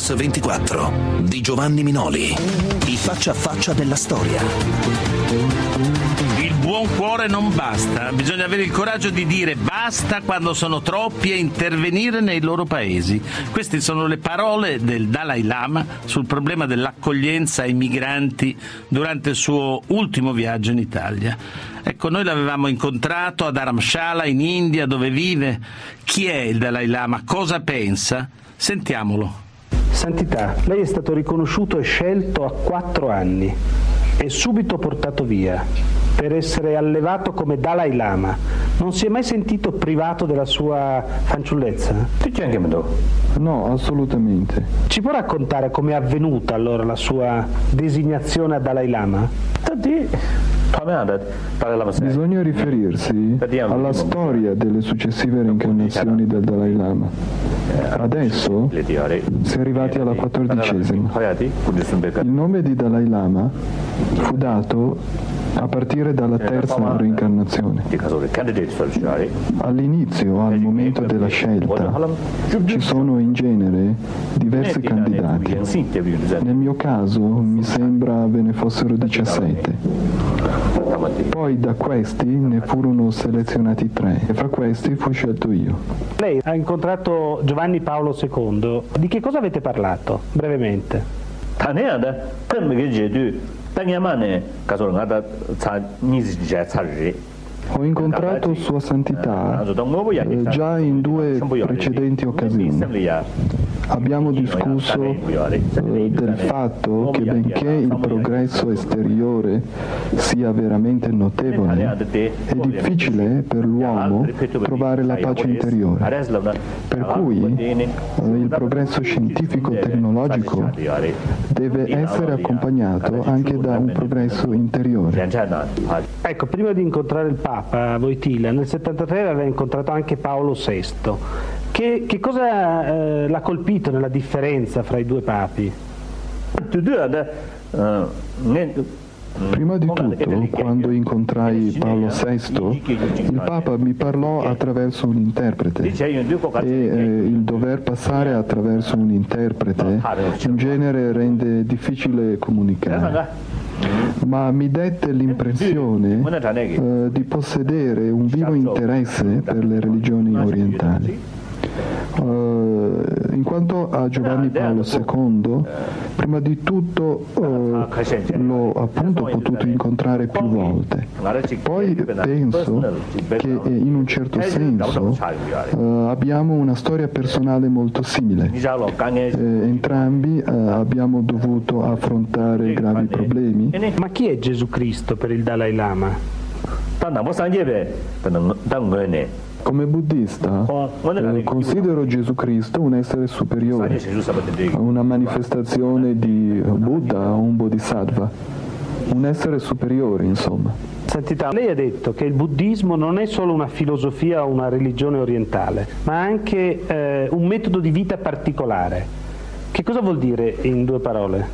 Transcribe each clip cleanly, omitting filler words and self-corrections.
Focus 24 di Giovanni Minoli. I faccia a faccia della storia. Il buon cuore non basta, bisogna avere il coraggio di dire basta quando sono troppi e intervenire nei loro paesi. Queste sono le parole del Dalai Lama sul problema dell'accoglienza ai migranti durante il suo ultimo viaggio in Italia. Ecco, noi l'avevamo incontrato a Dharamshala in India, dove vive. Chi è il Dalai Lama? Cosa pensa? Sentiamolo. Santità, lei è stato riconosciuto e scelto a 4 anni e subito portato via per essere allevato come Dalai Lama. Non si è mai sentito privato della sua fanciullezza? No, assolutamente. Ci può raccontare come è avvenuta allora la sua designazione a Dalai Lama? Bisogna riferirsi alla storia delle successive reincarnazioni del Dalai Lama. Adesso si è arrivati alla 14ª. Il nome di Dalai Lama fu dato a partire dalla terza reincarnazione. All'inizio, al momento della scelta, ci sono in genere diversi candidati. Nel mio caso mi sembra ve ne fossero 17. Poi da questi ne furono selezionati 3 e fra questi fui scelto io. Lei ha incontrato Giovanni Paolo II. Di che cosa avete parlato, brevemente? Ho incontrato Sua Santità già in 2 precedenti occasioni. Abbiamo discusso del fatto che benché il progresso esteriore sia veramente notevole, è difficile per l'uomo trovare la pace interiore. Per cui il progresso scientifico-tecnologico deve essere accompagnato anche da un progresso interiore. Ecco, prima di incontrare il Papa Wojtyla, nel 73 aveva incontrato anche Paolo VI. Che cosa l'ha colpito nella differenza fra i 2 papi? Prima di tutto, quando incontrai Paolo VI, il Papa mi parlò attraverso un interprete e il dover passare attraverso un interprete in genere rende difficile comunicare. Ma mi dette l'impressione di possedere un vivo interesse per le religioni orientali. In quanto a Giovanni Paolo II, prima di tutto l'ho appunto potuto incontrare più volte. Poi penso che in un certo senso abbiamo una storia personale molto simile. Entrambi abbiamo dovuto affrontare gravi problemi. Ma chi è Gesù Cristo per il Dalai Lama? Come buddista considero Gesù Cristo un essere superiore, una manifestazione di Buddha o un Bodhisattva, un essere superiore insomma. Santità, lei ha detto che il buddismo non è solo una filosofia o una religione orientale, ma anche un metodo di vita particolare. Che cosa vuol dire in 2 parole?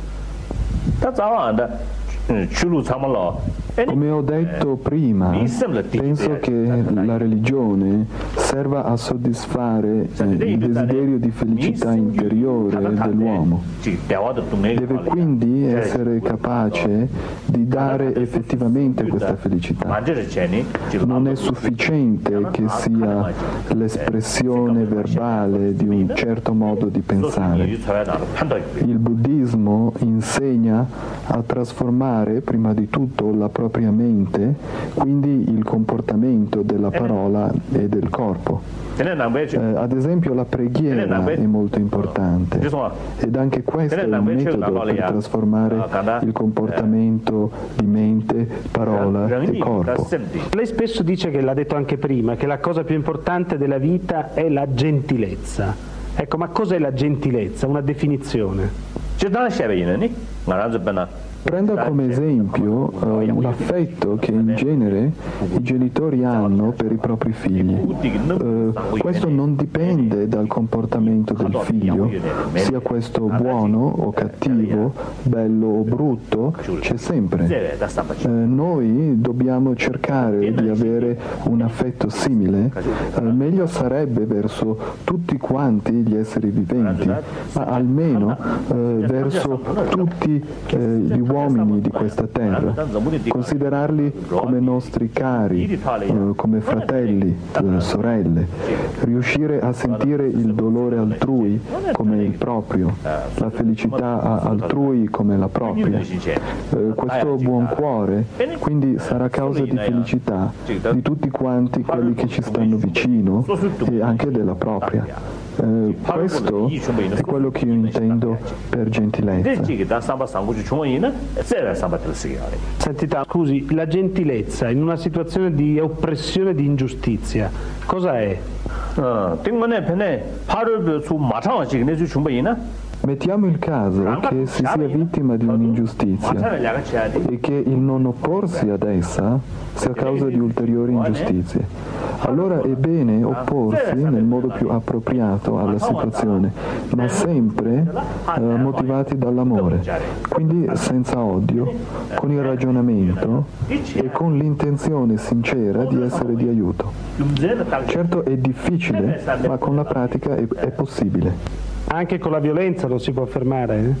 Come ho detto prima, penso che la religione serva a soddisfare il desiderio di felicità interiore dell'uomo. Deve quindi essere capace di dare effettivamente questa felicità. Non è sufficiente che sia l'espressione verbale di un certo modo di pensare. Il buddismo insegna a trasformare prima di tutto la propria mente, quindi il comportamento della parola e del corpo. Ad esempio la preghiera è molto importante ed anche questo è un metodo per trasformare il comportamento di mente, parola e corpo. Lei spesso dice, che l'ha detto anche prima, che la cosa più importante della vita è la gentilezza. Ecco, ma cos'è la gentilezza? Una definizione. Prenda come esempio l'affetto che in genere i genitori hanno per i propri figli. Questo non dipende dal comportamento del figlio, sia questo buono o cattivo, bello o brutto, c'è sempre. Noi dobbiamo cercare di avere un affetto simile, meglio sarebbe verso tutti quanti gli esseri viventi, ma almeno verso tutti gli uomini di questa terra, considerarli come nostri cari, come fratelli, sorelle, riuscire a sentire il dolore altrui come il proprio, la felicità altrui come la propria. Questo buon cuore quindi sarà causa di felicità di tutti quanti quelli che ci stanno vicino e anche della propria. Questo è quello che io intendo per gentilezza. Sentite, scusi, la gentilezza in una situazione di oppressione e di ingiustizia, cosa è? Mettiamo il caso che si sia vittima di un'ingiustizia e che il non opporsi ad essa sia causa di ulteriori ingiustizie. Allora è bene opporsi nel modo più appropriato alla situazione, ma sempre motivati dall'amore, quindi senza odio, con il ragionamento e con l'intenzione sincera di essere di aiuto. Certo è difficile, ma con la pratica è possibile. Anche con la violenza lo si può fermare?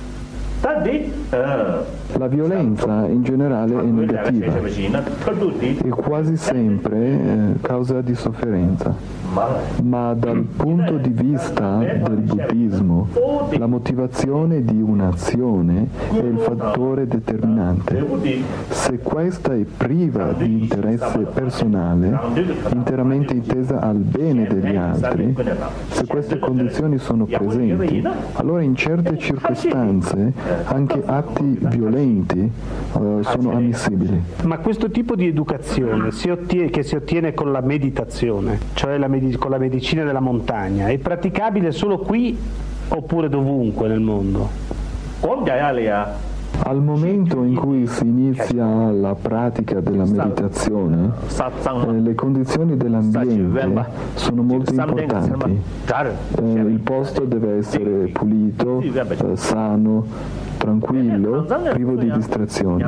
La violenza in generale è negativa e quasi sempre causa di sofferenza. Ma dal punto di vista del buddismo, la motivazione di un'azione è il fattore determinante. Se questa è priva di interesse personale, interamente intesa al bene degli altri, se queste condizioni sono presenti, allora in certe circostanze anche atti violenti sono ammissibili. Ma questo tipo di educazione che si ottiene con la meditazione, cioè con la medicina della montagna, è praticabile solo qui oppure dovunque nel mondo? Al momento in cui si inizia la pratica della meditazione, le condizioni dell'ambiente sono molto importanti. Il posto deve essere pulito, sano, tranquillo, privo di distrazioni.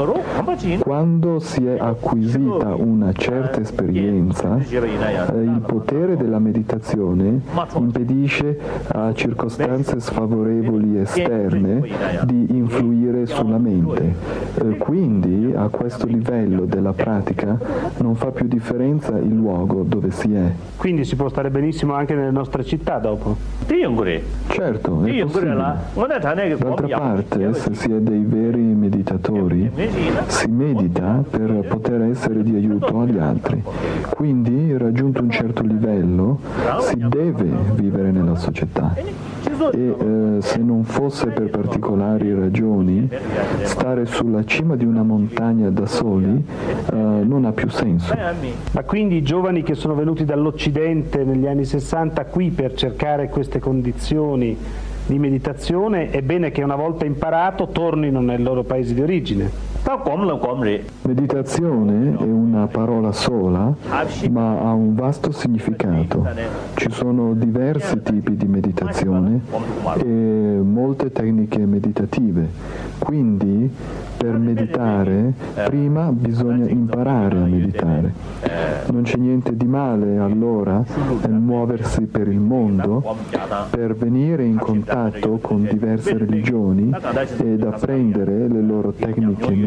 Quando si è acquisita una certa esperienza, il potere della meditazione impedisce a circostanze sfavorevoli esterne di influire sulla mente. Quindi a questo livello della pratica non fa più differenza il luogo dove si è. Quindi si può stare benissimo anche nelle nostre città dopo? Certo, è possibile. D'altra parte, se si è dei veri meditatori, si medita per poter essere di aiuto agli altri. Quindi, raggiunto un certo livello, si deve vivere nella società. E se non fosse per particolari ragioni, stare sulla cima di una montagna da soli non ha più senso. Ma quindi i giovani che sono venuti dall'Occidente negli anni 60 qui per cercare queste condizioni di meditazione, è bene che una volta imparato tornino nel loro paese di origine. Meditazione è una parola sola, ma ha un vasto significato. Ci sono diversi tipi di meditazione e molte tecniche meditative. Quindi, per meditare, prima bisogna imparare a meditare. Non c'è niente di male allora nel muoversi per il mondo, per venire in contatto con diverse religioni ed apprendere le loro tecniche meditative.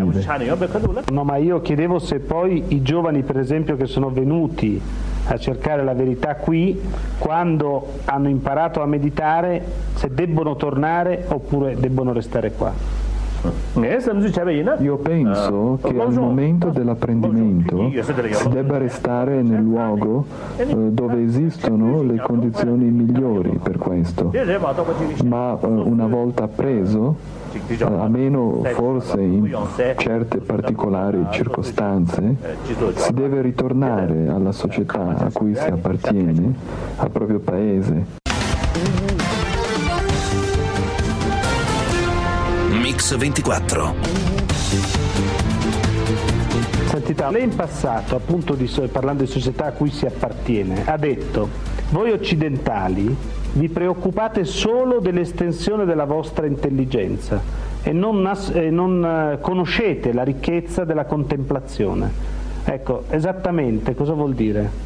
No, ma io chiedevo se poi i giovani, per esempio, che sono venuti a cercare la verità qui, quando hanno imparato a meditare, se debbono tornare oppure debbono restare qua. Io penso che al momento dell'apprendimento si debba restare nel luogo dove esistono le condizioni migliori per questo, ma una volta appreso, a meno forse in certe particolari circostanze, si deve ritornare alla società a cui si appartiene, al proprio paese. Mix24. Sentita, lei in passato, appunto parlando di società a cui si appartiene, ha detto: voi occidentali vi preoccupate solo dell'estensione della vostra intelligenza e non conoscete la ricchezza della contemplazione. Ecco, esattamente cosa vuol dire?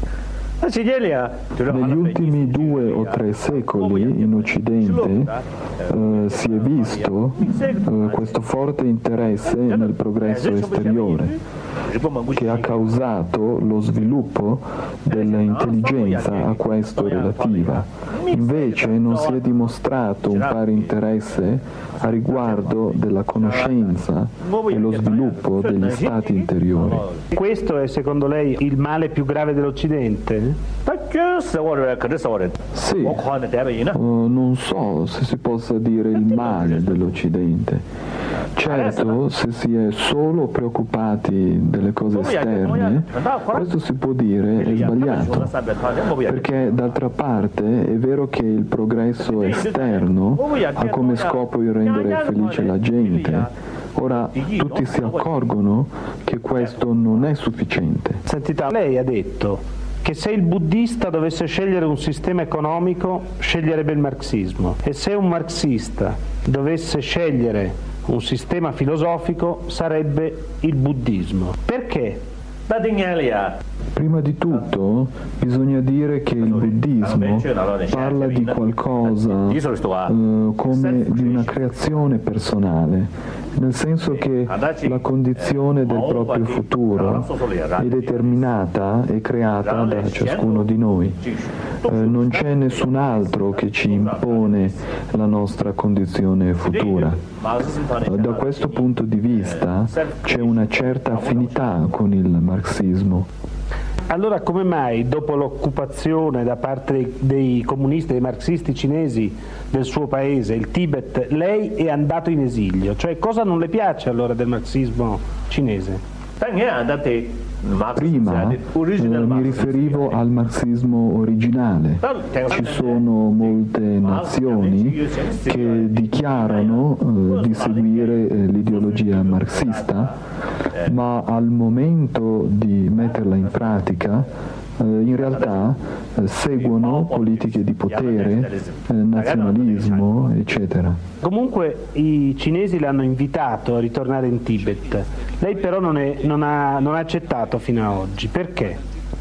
Negli ultimi 2 o 3 secoli in Occidente si è visto questo forte interesse nel progresso esteriore che ha causato lo sviluppo dell'intelligenza a questo relativa. Invece non si è dimostrato un pari interesse a riguardo della conoscenza e lo sviluppo degli stati interiori. Questo è secondo lei il male più grave dell'Occidente? Sì, non so se si possa dire il male dell'Occidente. Certo, se si è solo preoccupati delle cose esterne, questo si può dire è sbagliato, perché d'altra parte è vero che il progresso esterno ha come scopo il rendere felice la gente. Ora tutti si accorgono che questo non è sufficiente. Sentita, lei ha detto che se il buddista dovesse scegliere un sistema economico, sceglierebbe il marxismo, e se un marxista dovesse scegliere un sistema filosofico, sarebbe il buddismo. Perché? Prima di tutto bisogna dire che il buddismo parla di qualcosa come di una creazione personale, nel senso che la condizione del proprio futuro è determinata e creata da ciascuno di noi. Non c'è nessun altro che ci impone la nostra condizione futura. Da questo punto di vista c'è una certa affinità con il marxismo. Allora come mai dopo l'occupazione da parte dei comunisti, dei marxisti cinesi del suo paese, il Tibet, lei è andato in esilio? Cioè cosa non le piace allora del marxismo cinese? Prima mi riferivo al marxismo originale. Ci sono molte nazioni che dichiarano di seguire l'ideologia marxista, ma al momento di metterla in pratica in realtà seguono politiche di potere, nazionalismo, eccetera. Comunque i cinesi l'hanno invitato a ritornare in Tibet, lei però non ha accettato fino ad oggi. Perché?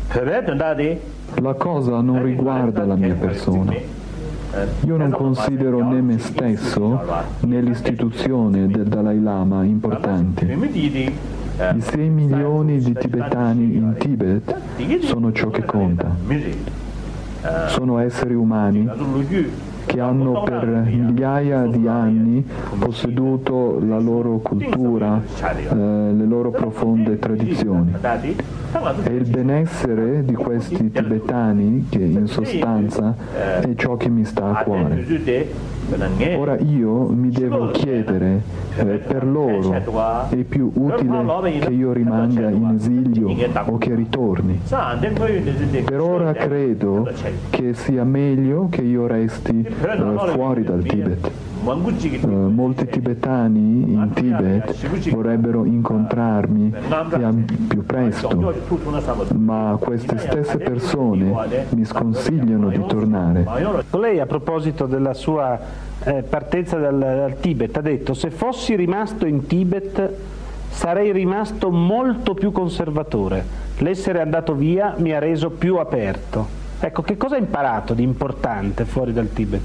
La cosa non riguarda la mia persona. Io non considero né me stesso né l'istituzione del Dalai Lama importanti. I 6 milioni di tibetani in Tibet sono ciò che conta. Sono esseri umani che hanno per migliaia di anni posseduto la loro cultura, le loro profonde tradizioni. È il benessere di questi tibetani che in sostanza è ciò che mi sta a cuore. Ora io mi devo chiedere, per loro è più utile che io rimanga in esilio o che ritorni? Per ora credo che sia meglio che io resti fuori dal Tibet. Molti tibetani in Tibet vorrebbero incontrarmi più presto, ma queste stesse persone mi sconsigliano di tornare. Lei, a proposito della sua partenza dal Tibet, ha detto: se fossi rimasto in Tibet sarei rimasto molto più conservatore, l'essere andato via mi ha reso più aperto. Ecco, che cosa ha imparato di importante fuori dal Tibet?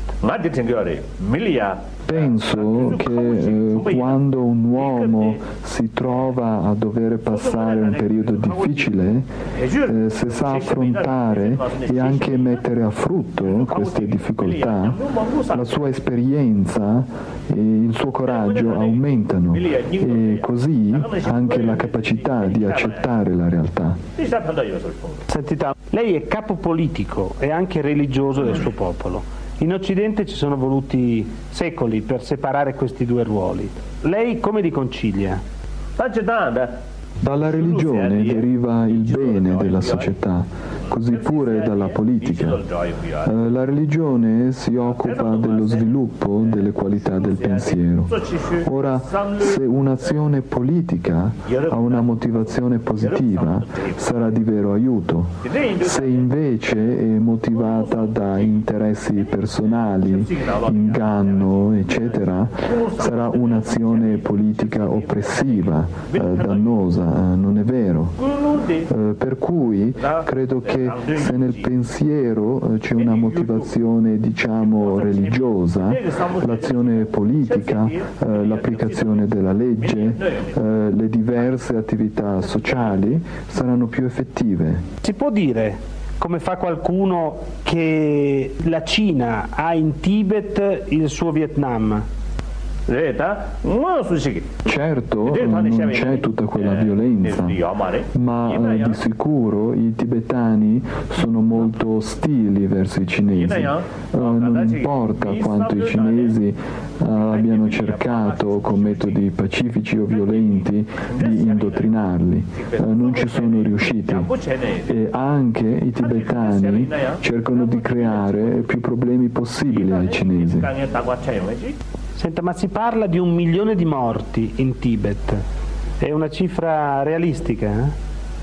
Penso che quando un uomo si trova a dover passare un periodo difficile, se sa affrontare e anche mettere a frutto queste difficoltà, la sua esperienza e il suo coraggio aumentano e così anche la capacità di accettare la realtà. Sentita, lei è capo politico e anche religioso del suo popolo. In Occidente ci sono voluti secoli per separare questi due ruoli. Lei come li concilia? Dalla religione deriva il bene della società. così pure dalla politica. La religione si occupa dello sviluppo delle qualità del pensiero. Ora, se un'azione politica ha una motivazione positiva, sarà di vero aiuto. Se invece è motivata da interessi personali, inganno, eccetera, sarà un'azione politica oppressiva, dannosa, non è vero. Per cui credo che se nel pensiero c'è una motivazione, diciamo, religiosa, l'azione politica, l'applicazione della legge, le diverse attività sociali saranno più effettive. Si può dire, come fa qualcuno, che la Cina ha in Tibet il suo Vietnam? Certo, non c'è tutta quella violenza, ma di sicuro i tibetani sono molto ostili verso i cinesi. Non importa quanto i cinesi abbiano cercato con metodi pacifici o violenti di indottrinarli, non ci sono riusciti. E anche i tibetani cercano di creare più problemi possibili ai cinesi. Senta, ma si parla di 1 milione di morti in Tibet. È una cifra realistica?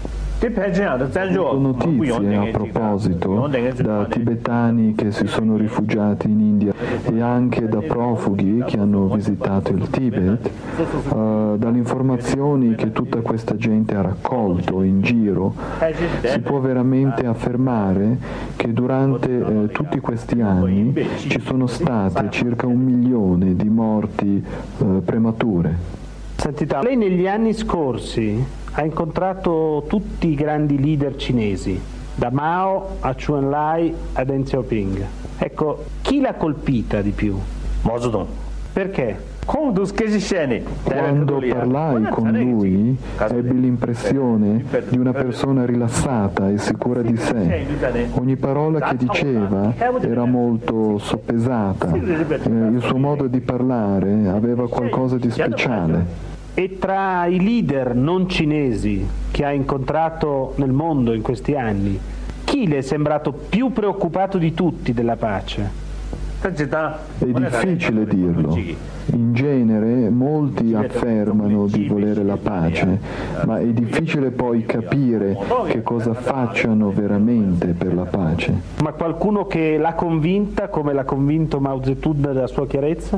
Ho notizie a proposito da tibetani che si sono rifugiati in India e anche da profughi che hanno visitato il Tibet, dalle informazioni che tutta questa gente ha raccolto in giro, si può veramente affermare che durante tutti questi anni ci sono state circa 1 milione di morti premature. Sentite, lei negli anni scorsi ha incontrato tutti i grandi leader cinesi, da Mao a Zhou Enlai a Deng Xiaoping. Ecco, chi l'ha colpita di più? Mao Zedong. Perché? Quando parlai con lui, ebbi l'impressione di una persona rilassata e sicura di sé. Ogni parola che diceva era molto soppesata. Il suo modo di parlare aveva qualcosa di speciale. E tra i leader non cinesi che ha incontrato nel mondo in questi anni, chi le è sembrato più preoccupato di tutti della pace? È difficile dirlo. In genere molti affermano di volere la pace, ma è difficile poi capire che cosa facciano veramente per la pace. Ma qualcuno che l'ha convinta, come l'ha convinto Mao Zedong della sua chiarezza?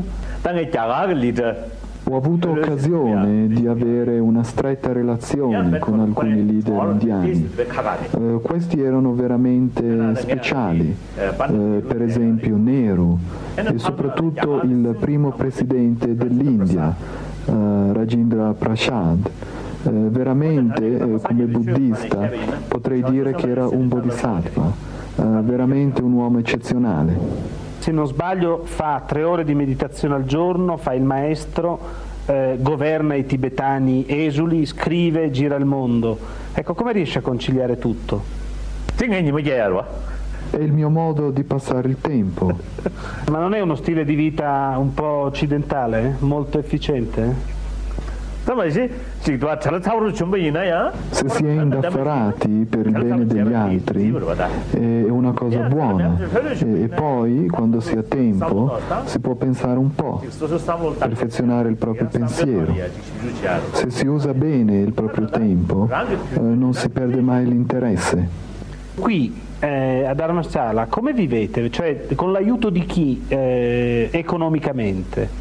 Ho avuto occasione di avere una stretta relazione con alcuni leader indiani. Questi erano veramente speciali, per esempio Nehru e soprattutto il primo presidente dell'India, Rajendra Prasad. Veramente, come buddista, potrei dire che era un bodhisattva, veramente un uomo eccezionale. Se non sbaglio fa 3 ore di meditazione al giorno, fa il maestro, governa i tibetani esuli, scrive, gira il mondo. Ecco, come riesce a conciliare tutto? È il mio modo di passare il tempo. Ma non è uno stile di vita un po' occidentale, molto efficiente? Se si è indaffarati per il bene degli altri è una cosa buona e poi quando si ha tempo si può pensare un po', perfezionare il proprio pensiero. Se si usa bene il proprio tempo non si perde mai l'interesse. Qui a Dharamsala come vivete? Cioè con l'aiuto di chi economicamente?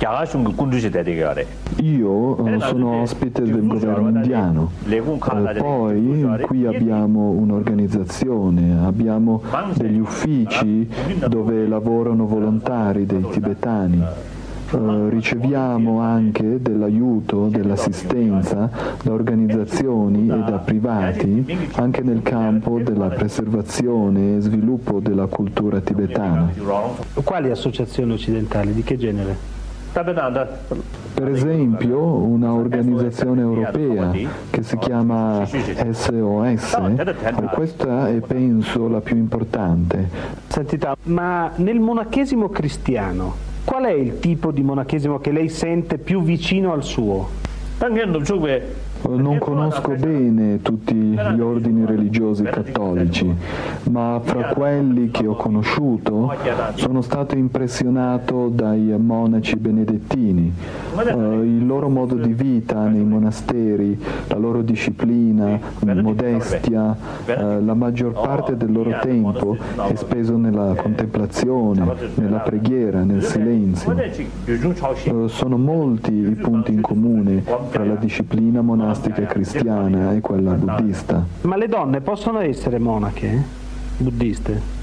Io sono ospite del governo indiano, poi qui abbiamo un'organizzazione, abbiamo degli uffici dove lavorano volontari dei tibetani. Riceviamo anche dell'aiuto, dell'assistenza da organizzazioni e da privati anche nel campo della preservazione e sviluppo della cultura tibetana. Quali associazioni occidentali? Di che genere? Per esempio una organizzazione europea che si chiama SOS, questa è penso la più importante. Sentite, ma nel monachesimo cristiano qual è il tipo di monachesimo che lei sente più vicino al suo? Non conosco bene tutti gli ordini religiosi cattolici, ma fra quelli che ho conosciuto sono stato impressionato dai monaci benedettini. Il loro modo di vita nei monasteri, la loro disciplina, modestia, la maggior parte del loro tempo è speso nella contemplazione, nella preghiera, nel silenzio. Sono molti i punti in comune tra la disciplina monastica cristiana e quella buddista. Ma le donne possono essere monache buddiste?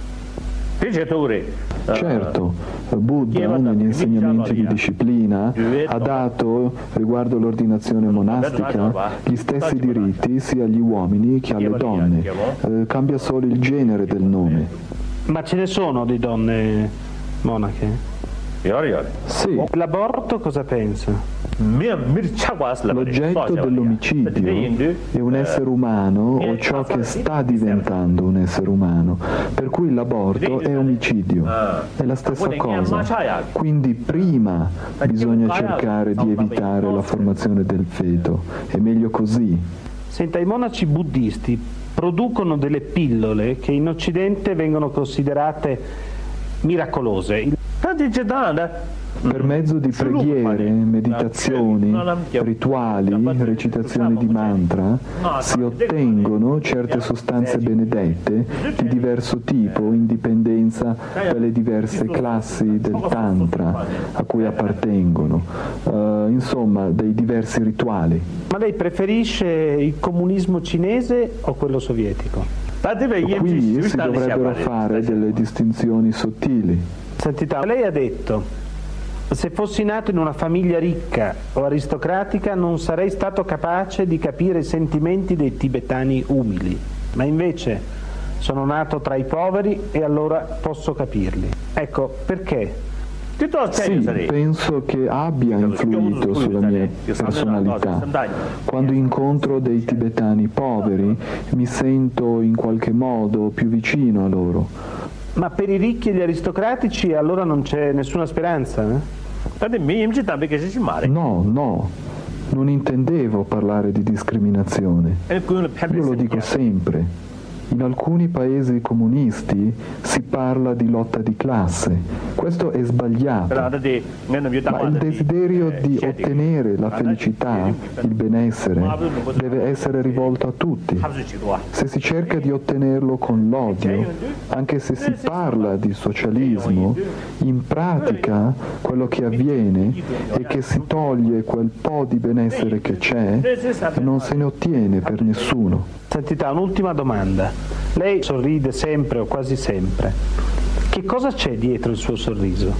Certo, Buddha negli insegnamenti di disciplina ha dato riguardo l'ordinazione monastica gli stessi diritti sia agli uomini che alle donne, cambia solo il genere del nome. Ma ce ne sono di donne monache? Sì. L'aborto cosa pensa? L'oggetto dell'omicidio è un essere umano o ciò che sta diventando un essere umano, per cui l'aborto è omicidio, è la stessa cosa. Quindi prima bisogna cercare di evitare la formazione del feto, è meglio così. Senta, i monaci buddisti producono delle pillole che in Occidente vengono considerate miracolose. Per mezzo di preghiere, meditazioni, rituali, recitazioni di mantra, si ottengono certe sostanze benedette di diverso tipo in dipendenza dalle diverse classi del Tantra a cui appartengono, insomma dei diversi rituali. Ma lei preferisce il comunismo cinese o quello sovietico? Qui si dovrebbero fare delle distinzioni sottili. Santità, lei ha detto: se fossi nato in una famiglia ricca o aristocratica non sarei stato capace di capire i sentimenti dei tibetani umili, ma invece sono nato tra i poveri e allora posso capirli. Ecco, perché? Sì, penso che abbia influito sulla mia personalità. Quando incontro dei tibetani poveri mi sento in qualche modo più vicino a loro. Ma per i ricchi e gli aristocratici allora non c'è nessuna speranza? No, non intendevo parlare di discriminazione. Io lo dico sempre. In alcuni paesi comunisti si parla di lotta di classe. Questo è sbagliato. Ma il desiderio di ottenere la felicità, il benessere, deve essere rivolto a tutti. Se si cerca di ottenerlo con l'odio, anche se si parla di socialismo, in pratica quello che avviene è che si toglie quel po' di benessere che c'è e non se ne ottiene per nessuno. Santità, un'ultima domanda. Lei sorride sempre o quasi sempre. Che cosa c'è dietro il suo sorriso?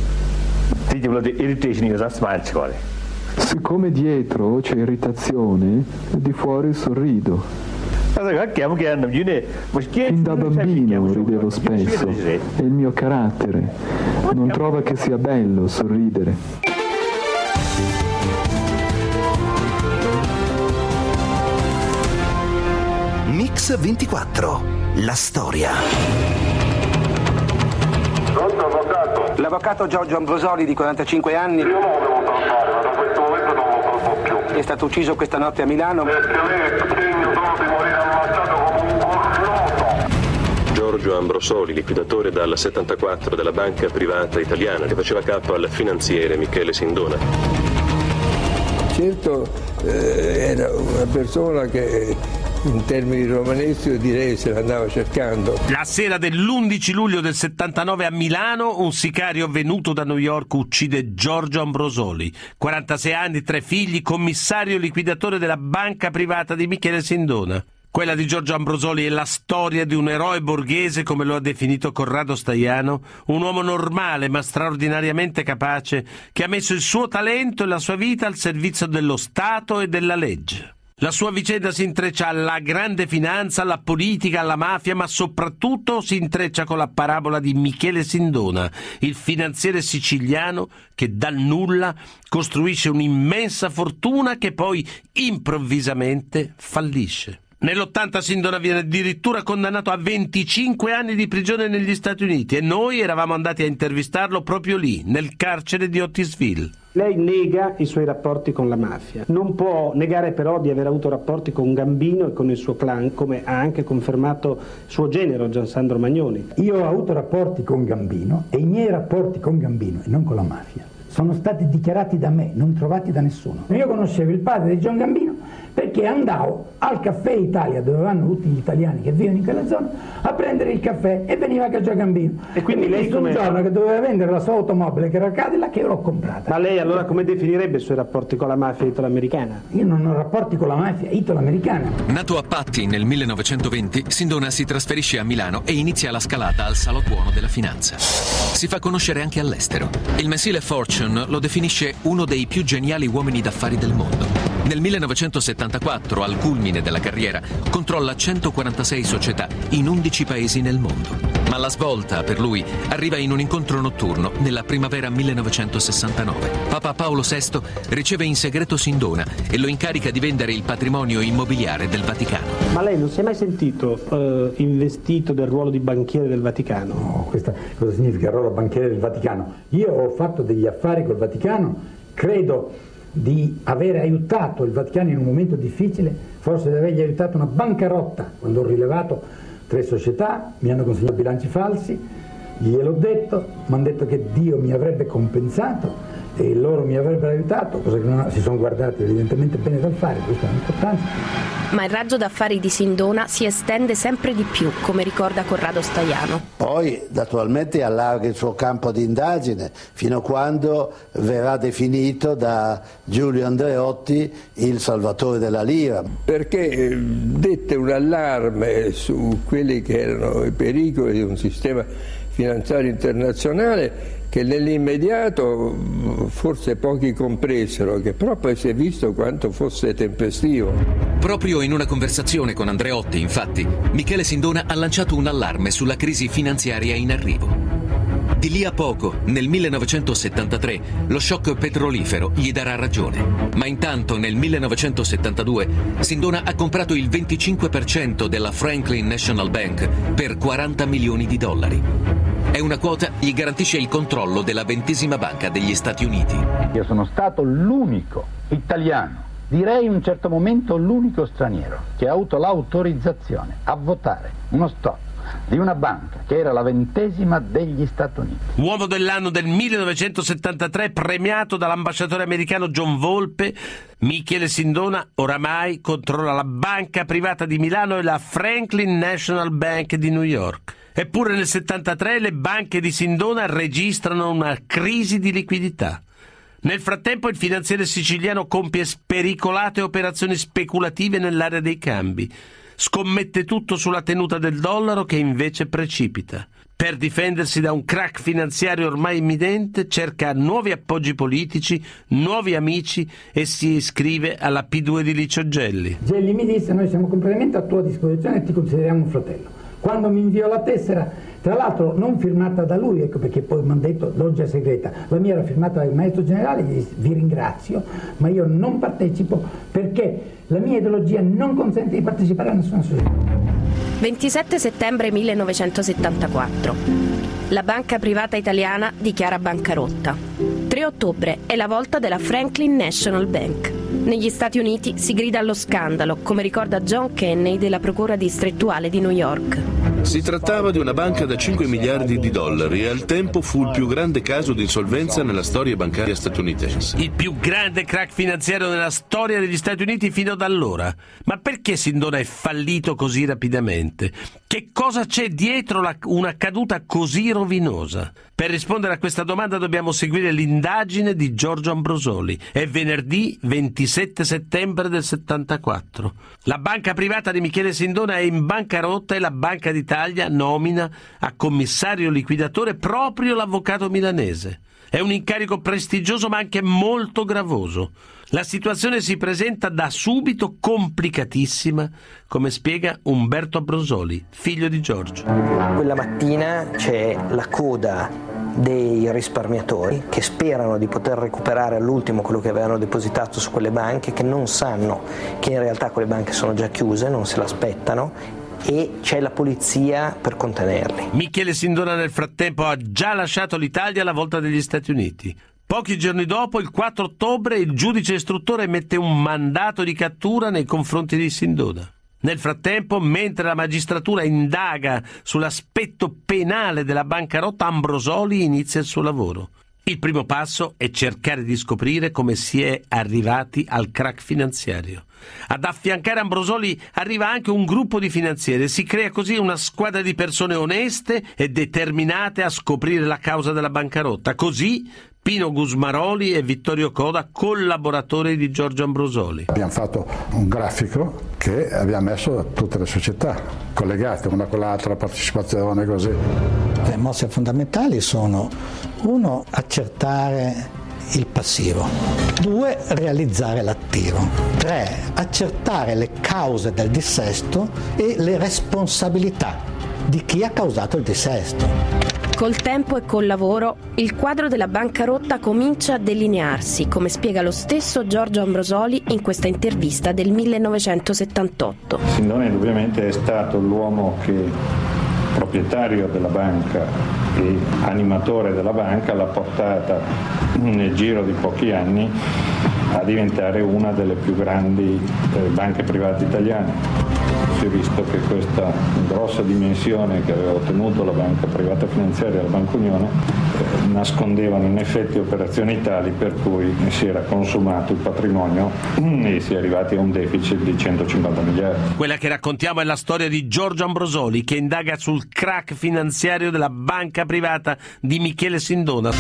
Siccome dietro c'è irritazione, di fuori sorrido. Fin da bambino ridevo spesso, è il mio carattere. Non trova che sia bello sorridere. Mix 24, la storia. L'avvocato Giorgio Ambrosoli di 45 anni. Io non devo salvare, ma da questo momento non lo salvo più. È stato ucciso questa notte a Milano. Perché lei è segno solo di morire ammazzato come un cornuto. Giorgio Ambrosoli, liquidatore dal 74 della banca privata italiana, che faceva capo al finanziere Michele Sindona. Certo, era una persona che in termini romaneschi io direi se l'andava cercando. La sera dell'11 luglio del 79 a Milano un sicario venuto da New York uccide Giorgio Ambrosoli, 46 anni, 3 figli, commissario liquidatore della banca privata di Michele Sindona. Quella di Giorgio Ambrosoli è la storia di un eroe borghese, come lo ha definito Corrado Staiano, un uomo normale ma straordinariamente capace che ha messo il suo talento e la sua vita al servizio dello Stato e della legge. La sua vicenda si intreccia alla grande finanza, alla politica, alla mafia, ma soprattutto si intreccia con la parabola di Michele Sindona, il finanziere siciliano che dal nulla costruisce un'immensa fortuna che poi improvvisamente fallisce. Nell'80 Sindona viene addirittura condannato a 25 anni di prigione negli Stati Uniti e noi eravamo andati a intervistarlo proprio lì, nel carcere di Otisville. Lei nega i suoi rapporti con la mafia, non può negare però di aver avuto rapporti con Gambino e con il suo clan, come ha anche confermato suo genero Giansandro Magnoni. Io ho avuto rapporti con Gambino e i miei rapporti con Gambino e non con la mafia sono stati dichiarati da me, non trovati da nessuno. Io conoscevo il padre di John Gambino perché andavo al Caffè Italia, dove vanno tutti gli italiani che vivono in quella zona, a prendere il caffè e veniva a casa Gambino. E quindi lei un giorno che doveva vendere la sua automobile, che era Cadillac, che io l'ho comprata. Ma lei allora come definirebbe i suoi rapporti con la mafia italo-americana? Io non ho rapporti con la mafia italo-americana. Nato a Patti nel 1920, Sindona si trasferisce a Milano e inizia la scalata al salottuono della finanza. Si fa conoscere anche all'estero. Il mensile Fortune lo definisce uno dei più geniali uomini d'affari del mondo. Nel 1974, al culmine della carriera, controlla 146 società in 11 paesi nel mondo. Ma la svolta per lui arriva in un incontro notturno nella primavera 1969. Papa Paolo VI riceve in segreto Sindona e lo incarica di vendere il patrimonio immobiliare del Vaticano. Ma lei non si è mai sentito investito del ruolo di banchiere del Vaticano? No, cosa significa il ruolo banchiere del Vaticano? Io ho fatto degli affari col Vaticano, credo di avere aiutato il Vaticano in un momento difficile, forse di avergli aiutato una bancarotta, quando ho rilevato 3 società, mi hanno consegnato bilanci falsi, gliel'ho detto, mi hanno detto che Dio mi avrebbe compensato e loro mi avrebbero aiutato, cosa che non si sono guardati evidentemente bene dal fare, questa è l'importanza. Ma il raggio d'affari di Sindona si estende sempre di più, come ricorda Corrado Staiano. Poi naturalmente allarga il suo campo di indagine fino a quando verrà definito da Giulio Andreotti il salvatore della lira. Perché dette un allarme su quelli che erano i pericoli di un sistema finanziario internazionale che nell'immediato forse pochi compresero, che però poi si è visto quanto fosse tempestivo. Proprio in una conversazione con Andreotti, infatti, Michele Sindona ha lanciato un allarme sulla crisi finanziaria in arrivo. Di lì a poco, nel 1973, lo shock petrolifero gli darà ragione. Ma intanto, nel 1972, Sindona ha comprato il 25% della Franklin National Bank per $40 milioni. È una quota che gli garantisce il controllo della 20ª banca degli Stati Uniti. Io sono stato l'unico italiano, direi in un certo momento l'unico straniero, che ha avuto l'autorizzazione a votare uno stop di una banca che era la 20ª degli Stati Uniti. Uomo dell'anno del 1973, premiato dall'ambasciatore americano John Volpe, Michele Sindona oramai controlla la banca privata di Milano e la Franklin National Bank di New York. Eppure nel 73 le banche di Sindona registrano una crisi di liquidità. Nel frattempo il finanziere siciliano compie spericolate operazioni speculative nell'area dei cambi. Scommette tutto sulla tenuta del dollaro che invece precipita. Per difendersi da un crack finanziario ormai imminente cerca nuovi appoggi politici, nuovi amici e si iscrive alla P2 di Licio Gelli. Gelli mi disse: noi siamo completamente a tua disposizione e ti consideriamo un fratello. Quando mi inviò la tessera, tra l'altro non firmata da lui, ecco perché poi mi hanno detto loggia segreta, la mia era firmata dal maestro generale, gli disse: vi ringrazio, ma io non partecipo perché la mia ideologia non consente di partecipare a nessuna società. 27 settembre 1974. La banca privata italiana dichiara bancarotta. 3 ottobre è la volta della Franklin National Bank. Negli Stati Uniti si grida allo scandalo, come ricorda John Kenney della Procura distrettuale di New York. Si trattava di una banca da $5 miliardi e al tempo fu il più grande caso di insolvenza nella storia bancaria statunitense. Il più grande crack finanziario nella storia degli Stati Uniti fino ad allora. Ma perché Sindona è fallito così rapidamente? Che cosa c'è dietro una caduta così rovinosa? Per rispondere a questa domanda dobbiamo seguire l'indagine di Giorgio Ambrosoli. È venerdì 27 settembre del 74. La banca privata di Michele Sindona è in bancarotta e la Banca d'Italia nomina a commissario liquidatore proprio l'avvocato milanese. È un incarico prestigioso ma anche molto gravoso. La situazione si presenta da subito complicatissima, come spiega Umberto Ambrosoli, figlio di Giorgio. Quella mattina c'è la coda dei risparmiatori che sperano di poter recuperare all'ultimo quello che avevano depositato su quelle banche, che non sanno che in realtà quelle banche sono già chiuse, non se l'aspettano, e c'è la polizia per contenerli. Michele Sindona nel frattempo ha già lasciato l'Italia alla volta degli Stati Uniti. Pochi giorni dopo, il 4 ottobre, il giudice istruttore emette un mandato di cattura nei confronti di Sindona. Nel frattempo, mentre la magistratura indaga sull'aspetto penale della bancarotta, Ambrosoli inizia il suo lavoro. Il primo passo è cercare di scoprire come si è arrivati al crack finanziario. Ad affiancare Ambrosoli arriva anche un gruppo di finanzieri. Si crea così una squadra di persone oneste e determinate a scoprire la causa della bancarotta. Così Pino Gusmaroli e Vittorio Coda, collaboratori di Giorgio Ambrosoli. Abbiamo fatto un grafico che abbiamo messo tutte le società collegate una con l'altra, partecipazione, così. Le mosse fondamentali sono: 1, accertare il passivo; 2, realizzare l'attivo; 3, accertare le cause del dissesto e le responsabilità di chi ha causato il dissesto. Col tempo e col lavoro, il quadro della bancarotta comincia a delinearsi, come spiega lo stesso Giorgio Ambrosoli in questa intervista del 1978. Sindona indubbiamente è stato l'uomo proprietario della banca e animatore della banca, l'ha portata nel giro di pochi anni a diventare una delle più grandi banche private italiane. Si è visto che questa grossa dimensione che aveva ottenuto la banca privata finanziaria, la Banca Unione, nascondevano in effetti operazioni tali per cui si era consumato il patrimonio e si è arrivati a un deficit di 150 miliardi. Quella che raccontiamo è la storia di Giorgio Ambrosoli, che indaga sul crack finanziario della banca privata di Michele Sindona.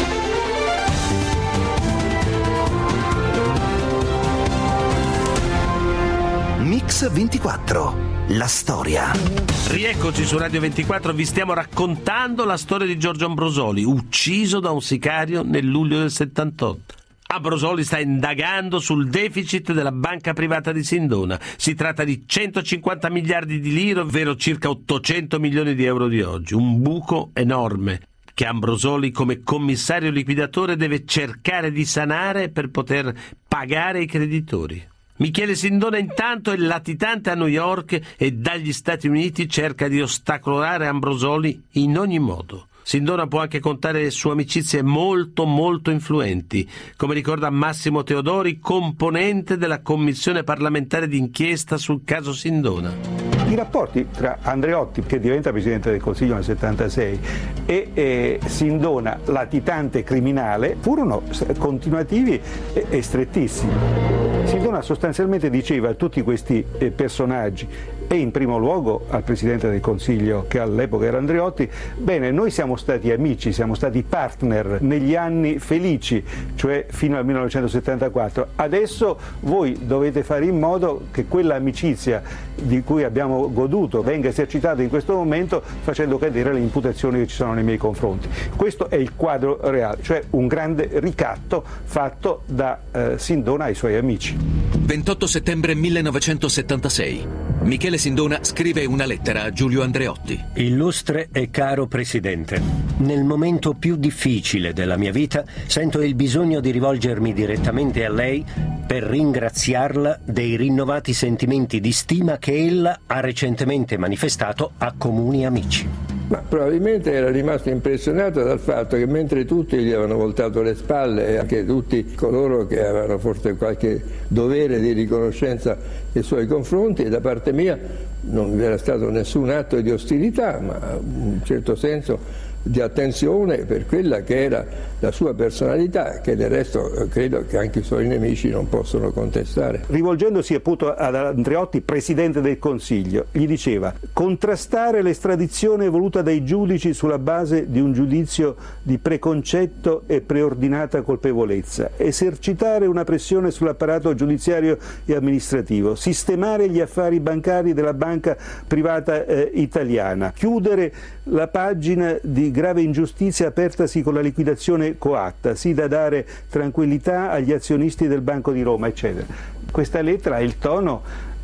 Mix 24. La storia. Rieccoci su Radio 24, vi stiamo raccontando la storia di Giorgio Ambrosoli, ucciso da un sicario nel luglio del 78. Ambrosoli sta indagando sul deficit della banca privata di Sindona. Si tratta di 150 miliardi di lire, ovvero circa 800 milioni di euro di oggi. Un buco enorme che Ambrosoli, come commissario liquidatore, deve cercare di sanare per poter pagare i creditori. Michele Sindona intanto è latitante a New York e dagli Stati Uniti cerca di ostacolare Ambrosoli in ogni modo. Sindona può anche contare su amicizie molto influenti, come ricorda Massimo Teodori, componente della commissione parlamentare d'inchiesta sul caso Sindona. I rapporti tra Andreotti, che diventa Presidente del Consiglio nel 76, e Sindona, latitante criminale, furono continuativi e strettissimi. Sindona sostanzialmente diceva a tutti questi personaggi, e in primo luogo al Presidente del Consiglio, che all'epoca era Andreotti: bene, noi siamo stati amici, siamo stati partner negli anni felici, cioè fino al 1974, adesso voi dovete fare in modo che quella amicizia di cui abbiamo goduto venga esercitata in questo momento, facendo cadere le imputazioni che ci sono nei miei confronti. Questo è il quadro reale, cioè un grande ricatto fatto da Sindona ai suoi amici. 28 settembre 1976. Michele Sindona scrive una lettera a Giulio Andreotti. Illustre e caro Presidente, nel momento più difficile della mia vita sento il bisogno di rivolgermi direttamente a lei per ringraziarla dei rinnovati sentimenti di stima che ella ha recentemente manifestato a comuni amici. Ma probabilmente era rimasto impressionato dal fatto che mentre tutti gli avevano voltato le spalle, e anche tutti coloro che avevano forse qualche dovere di riconoscenza nei suoi confronti, e da parte mia non vi era stato nessun atto di ostilità, ma un certo senso di attenzione per quella che era la sua personalità, che del resto credo che anche i suoi nemici non possono contestare. Rivolgendosi appunto ad Andreotti, Presidente del Consiglio, gli diceva: contrastare l'estradizione voluta dai giudici sulla base di un giudizio di preconcetto e preordinata colpevolezza, esercitare una pressione sull'apparato giudiziario e amministrativo, sistemare gli affari bancari della banca privata italiana, chiudere la pagina di grave ingiustizia apertasi con la liquidazione coatta, sì da dare tranquillità agli azionisti del Banco di Roma, eccetera. Questa lettera ha il tono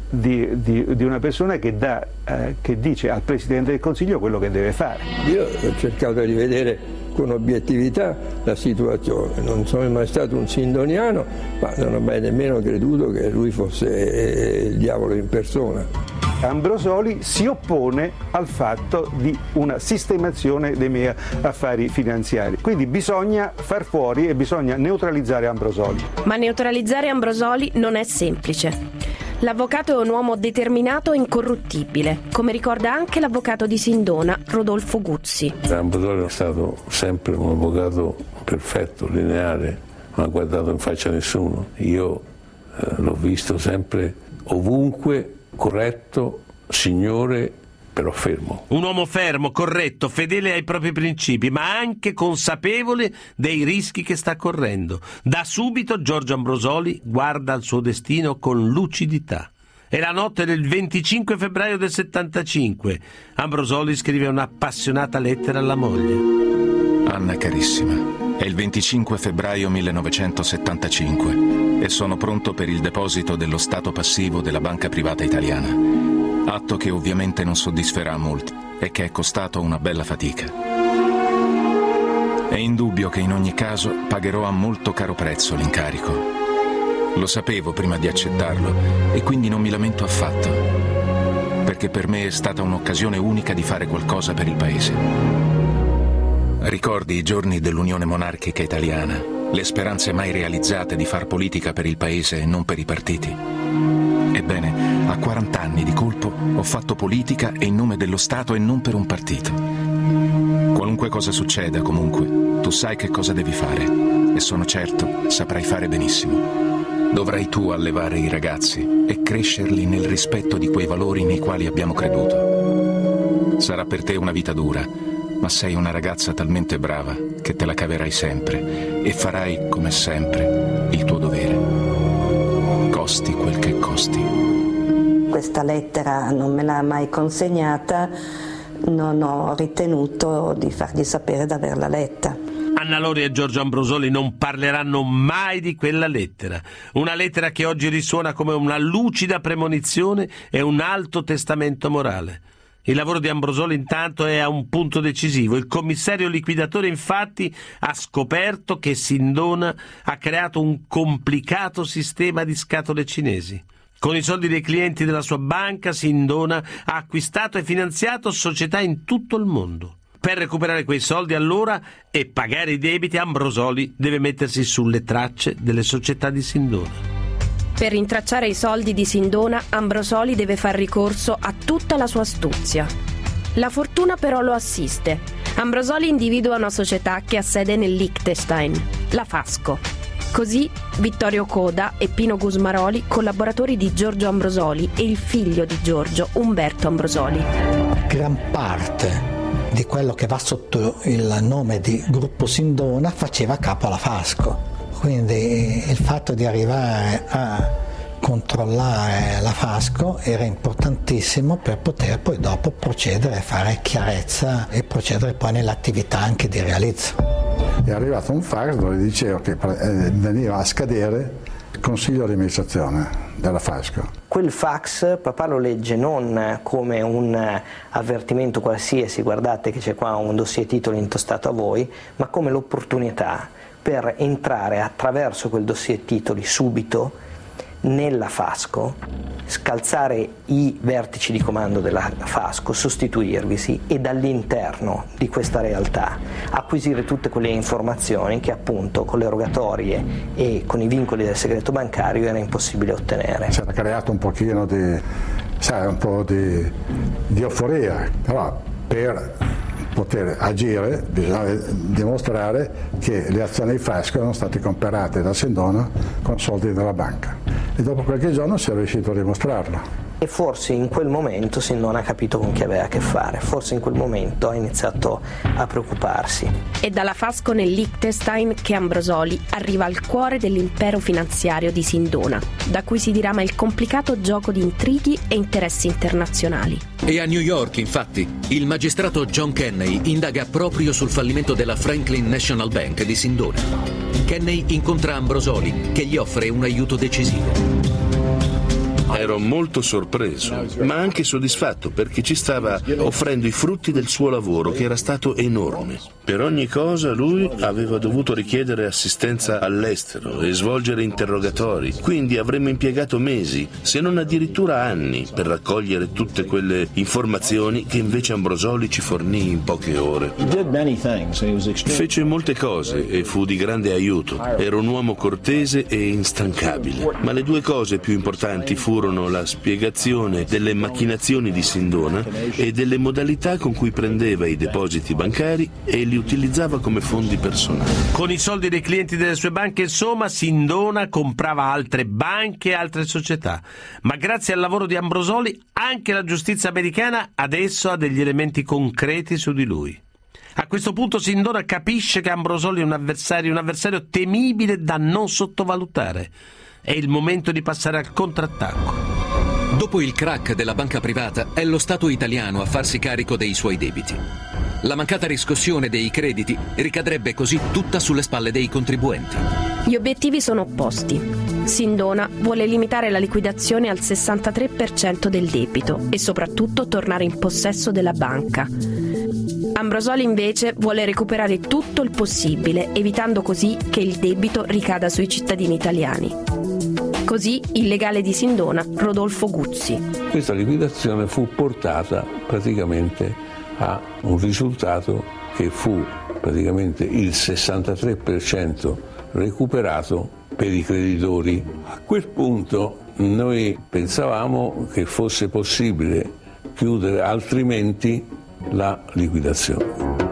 di una persona che dice al Presidente del Consiglio quello che deve fare. Io ho cercato di vedere con obiettività la situazione, non sono mai stato un sindoniano, ma non ho mai nemmeno creduto che lui fosse il diavolo in persona. Ambrosoli si oppone al fatto di una sistemazione dei miei affari finanziari. Quindi bisogna far fuori e bisogna neutralizzare Ambrosoli. Ma neutralizzare Ambrosoli non è semplice. L'avvocato è un uomo determinato e incorruttibile, come ricorda anche l'avvocato di Sindona, Rodolfo Guzzi. Ambrosoli è stato sempre un avvocato perfetto, lineare, non ha guardato in faccia a nessuno. Io l'ho visto sempre ovunque, corretto, signore, però fermo. Un uomo fermo, corretto, fedele ai propri principi, ma anche consapevole dei rischi che sta correndo. Da subito Giorgio Ambrosoli guarda al suo destino con lucidità. È la notte del 25 febbraio del 75. Ambrosoli scrive un'appassionata lettera alla moglie. Anna carissima, è il 25 febbraio 1975 e sono pronto per il deposito dello stato passivo della banca privata italiana. Atto che ovviamente non soddisferà molti e che è costato una bella fatica. È indubbio che in ogni caso pagherò a molto caro prezzo l'incarico. Lo sapevo prima di accettarlo e quindi non mi lamento affatto, perché per me è stata un'occasione unica di fare qualcosa per il Paese. Ricordi i giorni dell'Unione Monarchica Italiana, le speranze mai realizzate di far politica per il Paese e non per i partiti? Ebbene, a 40 anni di colpo ho fatto politica e in nome dello Stato e non per un partito. Qualunque cosa succeda, comunque, tu sai che cosa devi fare e sono certo saprai fare benissimo. Dovrai tu allevare i ragazzi e crescerli nel rispetto di quei valori nei quali abbiamo creduto. Sarà per te una vita dura, ma sei una ragazza talmente brava che te la caverai sempre e farai, come sempre, il tuo dovere. Costi quel che costi. Questa lettera non me l'ha mai consegnata, non ho ritenuto di fargli sapere di averla letta. Anna Lori e Giorgio Ambrosoli non parleranno mai di quella lettera. Una lettera che oggi risuona come una lucida premonizione e un alto testamento morale. Il lavoro di Ambrosoli intanto è a un punto decisivo. Il commissario liquidatore infatti ha scoperto che Sindona ha creato un complicato sistema di scatole cinesi. Con i soldi dei clienti della sua banca, Sindona ha acquistato e finanziato società in tutto il mondo. Per recuperare quei soldi allora e pagare i debiti, Ambrosoli deve mettersi sulle tracce delle società di Sindona. Per rintracciare i soldi di Sindona, Ambrosoli deve far ricorso a tutta la sua astuzia. La fortuna però lo assiste. Ambrosoli individua una società che ha sede nel Liechtenstein, la Fasco. Così Vittorio Coda e Pino Gusmaroli, collaboratori di Giorgio Ambrosoli, e il figlio di Giorgio, Umberto Ambrosoli. Gran parte di quello che va sotto il nome di Gruppo Sindona faceva capo alla Fasco. Quindi il fatto di arrivare a controllare la Fasco era importantissimo per poter poi dopo procedere a fare chiarezza e procedere poi nell'attività anche di realizzo. È arrivato un fax dove diceva che veniva a scadere il consiglio di amministrazione della Fasco. Quel fax papà lo legge non come un avvertimento qualsiasi, guardate che c'è qua un dossier titoli intostato a voi, ma come l'opportunità per entrare attraverso quel dossier titoli subito nella Fasco, scalzare i vertici di comando della Fasco, sostituirvisi e dall'interno di questa realtà acquisire tutte quelle informazioni che appunto con le rogatorie e con i vincoli del segreto bancario era impossibile ottenere. Si era creato un pochino di euforia, però per poter agire bisognava dimostrare che le azioni di Fasco erano state comprate da Sindona con soldi della banca e dopo qualche giorno si è riuscito a dimostrarlo. E forse in quel momento Sindona ha capito con chi aveva a che fare, forse in quel momento ha iniziato a preoccuparsi. È dalla Fasco nel Liechtenstein che Ambrosoli arriva al cuore dell'impero finanziario di Sindona, da cui si dirama il complicato gioco di intrighi e interessi internazionali. E a New York, infatti, il magistrato John Kenney indaga proprio sul fallimento della Franklin National Bank di Sindona. Kenney incontra Ambrosoli, che gli offre un aiuto decisivo. Ero molto sorpreso, ma anche soddisfatto perché ci stava offrendo i frutti del suo lavoro, che era stato enorme. Per ogni cosa lui aveva dovuto richiedere assistenza all'estero e svolgere interrogatori, quindi avremmo impiegato mesi, se non addirittura anni, per raccogliere tutte quelle informazioni che invece Ambrosoli ci fornì in poche ore. Fece molte cose e fu di grande aiuto. Era un uomo cortese e instancabile, ma le due cose più importanti furono la spiegazione delle macchinazioni di Sindona e delle modalità con cui prendeva i depositi bancari e li utilizzava come fondi personali. Con i soldi dei clienti delle sue banche, insomma, Sindona comprava altre banche e altre società. Ma grazie al lavoro di Ambrosoli, anche la giustizia americana adesso ha degli elementi concreti su di lui. A questo punto Sindona capisce che Ambrosoli è un avversario temibile da non sottovalutare. È il momento di passare al contrattacco. Dopo il crack della banca privata, è lo Stato italiano a farsi carico dei suoi debiti. La mancata riscossione dei crediti ricadrebbe così tutta sulle spalle dei contribuenti. Gli obiettivi sono opposti. Sindona vuole limitare la liquidazione al 63% del debito e soprattutto tornare in possesso della banca. Ambrosoli invece vuole recuperare tutto il possibile, evitando così che il debito ricada sui cittadini italiani. Così il legale di Sindona, Rodolfo Guzzi. Questa liquidazione fu portata praticamente a un risultato che fu praticamente il 63% recuperato per i creditori. A quel punto noi pensavamo che fosse possibile chiudere altrimenti la liquidazione.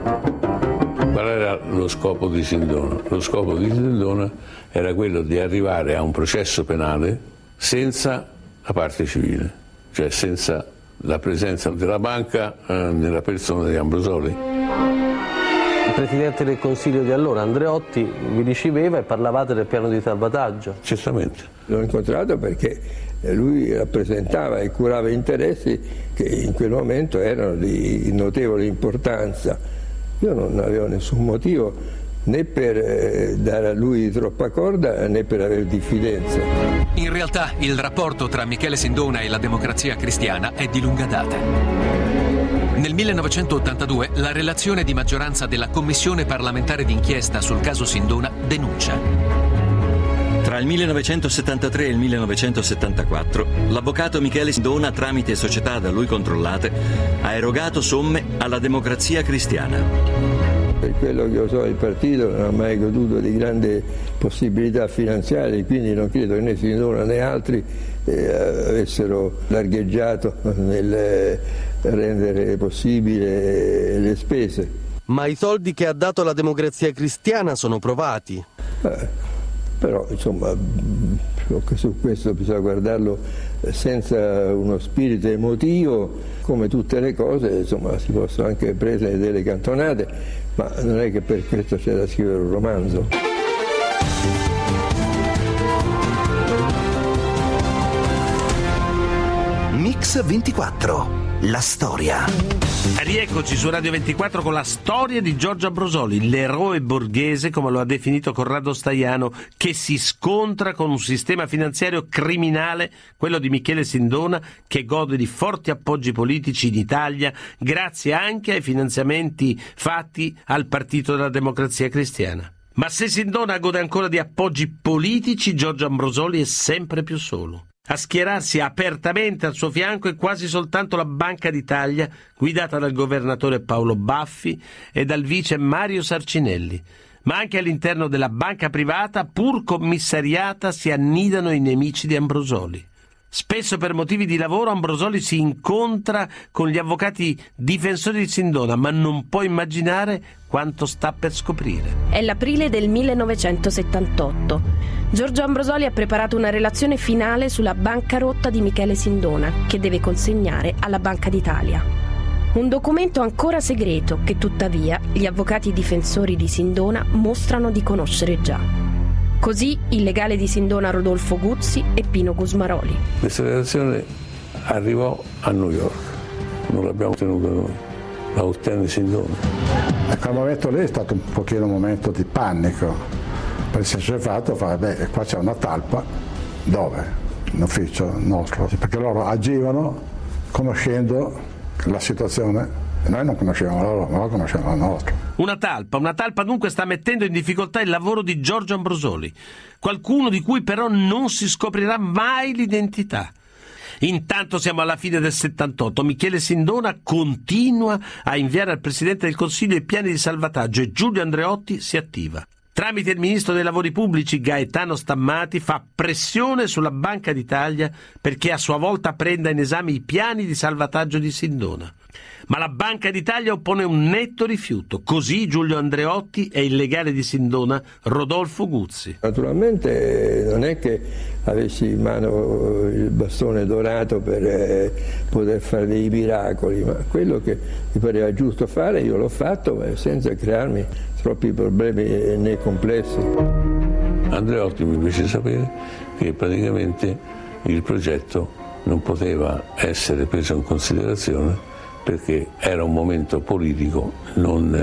Qual era lo scopo di Sindona? Lo scopo di Sindona era quello di arrivare a un processo penale senza la parte civile, cioè senza la presenza della banca nella persona di Ambrosoli. Il Presidente del Consiglio di allora, Andreotti, vi riceveva e parlavate del piano di salvataggio. Certamente. L'ho incontrato perché lui rappresentava e curava interessi che in quel momento erano di notevole importanza. Io non avevo nessun motivo né per dare a lui troppa corda né per avere diffidenza. In realtà il rapporto tra Michele Sindona e la Democrazia Cristiana è di lunga data. Nel 1982 la relazione di maggioranza della Commissione parlamentare d'inchiesta sul caso Sindona denuncia. Tra il 1973 e il 1974 l'avvocato Michele Sindona, tramite società da lui controllate, ha erogato somme alla Democrazia Cristiana. Per quello che io so, il partito non ha mai goduto di grandi possibilità finanziarie, quindi non credo che né Sindona né altri avessero largheggiato nel rendere possibile le spese. Ma i soldi che ha dato la Democrazia Cristiana sono provati. Però insomma su questo bisogna guardarlo senza uno spirito emotivo, come tutte le cose, insomma si possono anche prendere delle cantonate, ma non è che per questo c'è da scrivere un romanzo. Mix 24, la storia. Rieccoci su Radio 24 con la storia di Giorgio Ambrosoli, l'eroe borghese, come lo ha definito Corrado Staiano, che si scontra con un sistema finanziario criminale, quello di Michele Sindona, che gode di forti appoggi politici in Italia, grazie anche ai finanziamenti fatti al Partito della Democrazia Cristiana. Ma se Sindona gode ancora di appoggi politici, Giorgio Ambrosoli è sempre più solo. A schierarsi apertamente al suo fianco è quasi soltanto la Banca d'Italia, guidata dal governatore Paolo Baffi e dal vice Mario Sarcinelli. Ma anche all'interno della banca privata, pur commissariata, si annidano i nemici di Ambrosoli. Spesso per motivi di lavoro Ambrosoli si incontra con gli avvocati difensori di Sindona, ma non può immaginare quanto sta per scoprire. È l'aprile del 1978. Giorgio Ambrosoli ha preparato una relazione finale sulla bancarotta di Michele Sindona, che deve consegnare alla Banca d'Italia. Un documento ancora segreto che tuttavia gli avvocati difensori di Sindona mostrano di conoscere già. Così il legale di Sindona Rodolfo Guzzi e Pino Gusmaroli. Questa relazione arrivò a New York, non l'abbiamo ottenuta noi, la ottenne Sindona. A quel momento lì è stato un pochino un momento di panico, per il semplice fatto, qua c'è una talpa, dove? In ufficio nostro, perché loro agivano conoscendo la situazione. Noi non conoscevamo loro, ma loro conoscevamo la nostra. Una talpa dunque sta mettendo in difficoltà il lavoro di Giorgio Ambrosoli, qualcuno di cui però non si scoprirà mai l'identità. Intanto siamo alla fine del 78, Michele Sindona continua a inviare al Presidente del Consiglio i piani di salvataggio e Giulio Andreotti si attiva. Tramite il Ministro dei Lavori Pubblici Gaetano Stammati fa pressione sulla Banca d'Italia perché a sua volta prenda in esame i piani di salvataggio di Sindona. Ma la Banca d'Italia oppone un netto rifiuto, così Giulio Andreotti e il legale di Sindona Rodolfo Guzzi. Naturalmente non è che avessi in mano il bastone dorato per poter fare dei miracoli, ma quello che mi pareva giusto fare io l'ho fatto, ma senza crearmi troppi problemi né complessi. Andreotti mi fece sapere che praticamente il progetto non poteva essere preso in considerazione perché era un momento politico non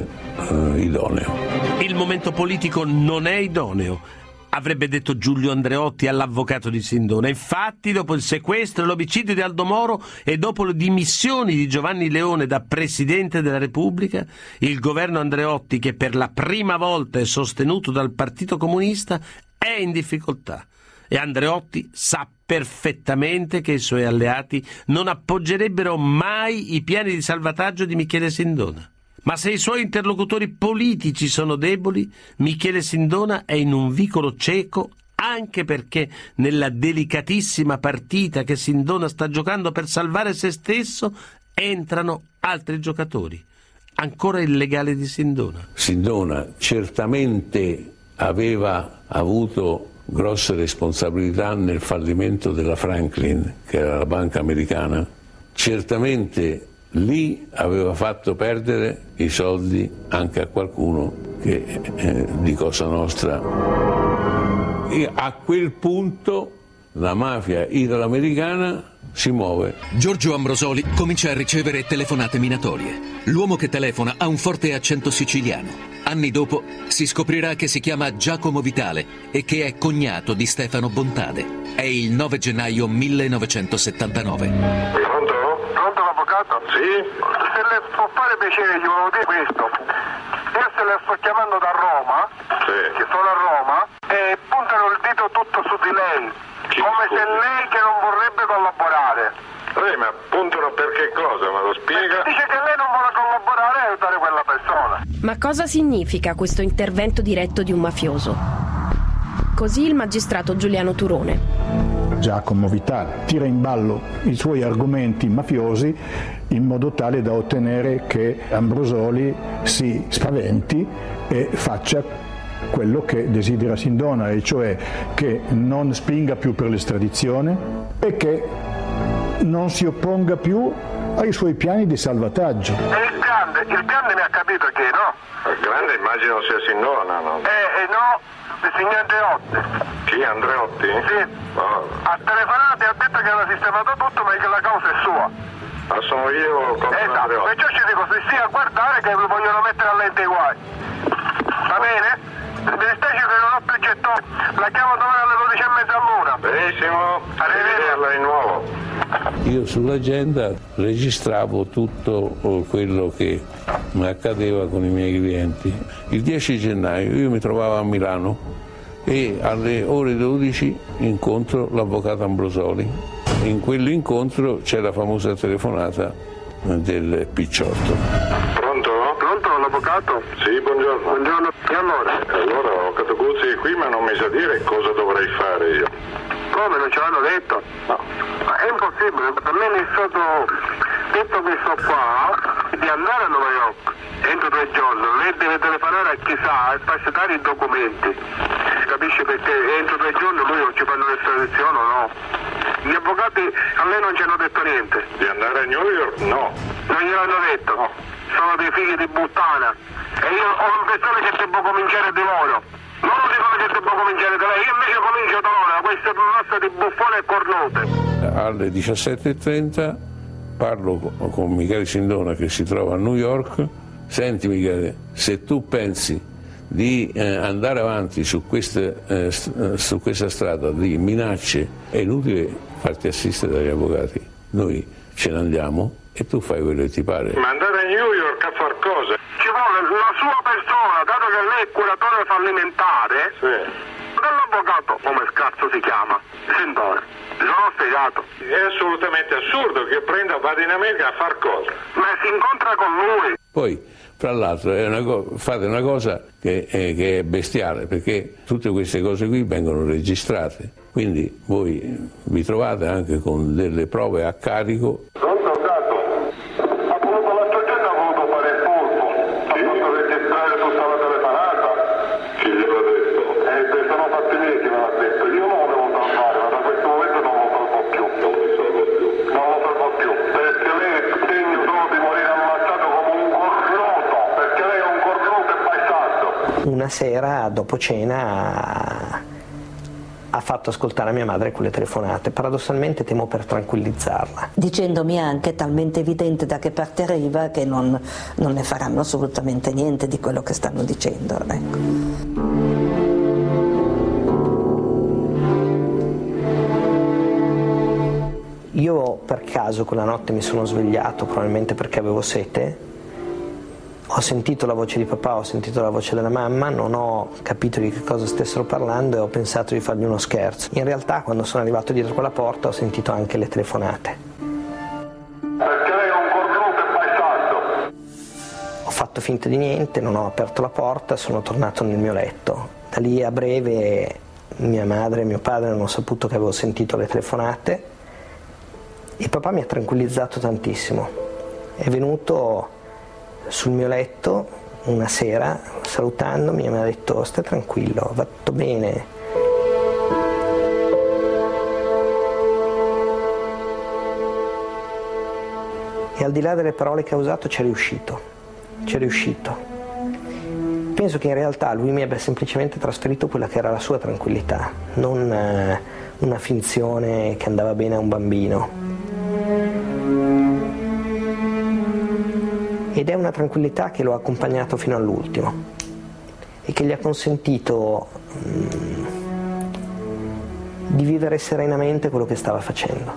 idoneo. Il momento politico non è idoneo, avrebbe detto Giulio Andreotti all'avvocato di Sindona. Infatti, dopo il sequestro e l'omicidio di Aldo Moro e dopo le dimissioni di Giovanni Leone da Presidente della Repubblica, il governo Andreotti, che per la prima volta è sostenuto dal Partito Comunista, è in difficoltà. E Andreotti sa perfettamente che i suoi alleati non appoggerebbero mai i piani di salvataggio di Michele Sindona. Ma se i suoi interlocutori politici sono deboli, Michele Sindona è in un vicolo cieco, anche perché nella delicatissima partita che Sindona sta giocando per salvare se stesso entrano altri giocatori. Ancora il legale di Sindona. Sindona certamente aveva avuto grosse responsabilità nel fallimento della Franklin, che era la banca americana. Certamente lì aveva fatto perdere i soldi anche a qualcuno che di Cosa Nostra. E a quel punto la mafia italoamericana si muove. Giorgio Ambrosoli comincia a ricevere telefonate minatorie. L'uomo che telefona ha un forte accento siciliano. Anni dopo si scoprirà che si chiama Giacomo Vitale e che è cognato di Stefano Bontade. È il 9 gennaio 1979. Pronto? Pronto l'avvocato? Sì. Se le può fare piacere, gli volevo dire questo. Io se le sto chiamando da Roma, che sono a Roma, e puntano il dito tutto su di lei, come se lei che non vorrebbe collaborare. Ma puntano per che cosa? Me lo spiega? Dice che lei non vuole collaborare e aiutare quella persona. Ma cosa significa questo intervento diretto di un mafioso? Così il magistrato Giuliano Turone. Giacomo Vitale tira in ballo i suoi argomenti mafiosi in modo tale da ottenere che Ambrosoli si spaventi e faccia quello che desidera Sindona, e cioè che non spinga più per l'estradizione e che non si opponga più ai suoi piani di salvataggio. E il grande mi ha capito che no? Il grande immagino sia Sindona, no? No, il signor Andreotti. Chi, Andreotti? Sì. Oh. Ha telefonato e ha detto che aveva sistemato tutto ma che la causa è sua. Ma sono io con Andreotti. Perciò ci dico, se stia a guardare che lo vogliono mettere a lente i guai. Va bene? Mi dispiace che non ho più gettoni. La chiamo domani alle 12:30 all'una. Benissimo. Arrivederla di nuovo. Io sull'agenda registravo tutto quello che accadeva con i miei clienti. Il 10 gennaio io mi trovavo a Milano e alle ore 12 incontro l'avvocato Ambrosoli. In quell'incontro c'è la famosa telefonata del Picciotto. Pronto? Pronto l'avvocato? Sì, buongiorno. Buongiorno. E allora? Allora, l'avvocato Guzzi è qui ma non mi sa dire cosa dovrei fare io. Come, non ce l'hanno detto? No. Ma è impossibile, per me mi è stato detto questo qua di andare a New York entro 3 giorni, lei deve telefonare a chissà e passare i documenti, capisce, perché entro 3 giorni lui non ci fanno l'estradizione o no? Gli avvocati a lei non ci hanno detto niente. Di andare a New York? No. Non gliel'hanno detto? No. Sono dei figli di puttana e io ho l'impressione che devo cominciare di loro. Loro dicono che devo cominciare da lei, io invece comincio da loro, queste mazze di buffone e cornote. Alle 17:30 parlo con Michele Sindona che si trova a New York. Senti Michele, se tu pensi di andare avanti su questa strada di minacce, è inutile farti assistere dagli avvocati. Noi ce ne andiamo e tu fai quello che ti pare. Ma andare a New York a far cosa? Ci vuole la sua persona, dato che lei è curatore fallimentare. Sì. Dell'avvocato, come scarso si chiama, Sindona. Mi sono spiegato. È assolutamente assurdo che vada in America a far cosa. Ma si incontra con lui. Poi, fra l'altro, fate una cosa che è bestiale, perché tutte queste cose qui vengono registrate. Quindi voi vi trovate anche con delle prove a carico. Una sera, dopo cena, ha fatto ascoltare a mia madre quelle telefonate. Paradossalmente temo per tranquillizzarla. Dicendomi anche, talmente evidente da che parte arriva, che non ne faranno assolutamente niente di quello che stanno dicendo. Ecco. Io per caso quella notte mi sono svegliato, probabilmente perché avevo sete. Ho sentito la voce di papà, ho sentito la voce della mamma, non ho capito di che cosa stessero parlando e ho pensato di fargli uno scherzo. In realtà, quando sono arrivato dietro quella porta, ho sentito anche le telefonate. Perché lei è un cornuto e bastardo. Ho fatto finta di niente, non ho aperto la porta, sono tornato nel mio letto. Da lì a breve mia madre e mio padre hanno saputo che avevo sentito le telefonate e papà mi ha tranquillizzato tantissimo. È venuto sul mio letto una sera, salutandomi, mi ha detto: stai tranquillo, va tutto bene. E al di là delle parole che ha usato c'è riuscito. Penso che in realtà lui mi abbia semplicemente trasferito quella che era la sua tranquillità, non una finzione che andava bene a un bambino. Ed è una tranquillità che lo ha accompagnato fino all'ultimo e che gli ha consentito di vivere serenamente quello che stava facendo.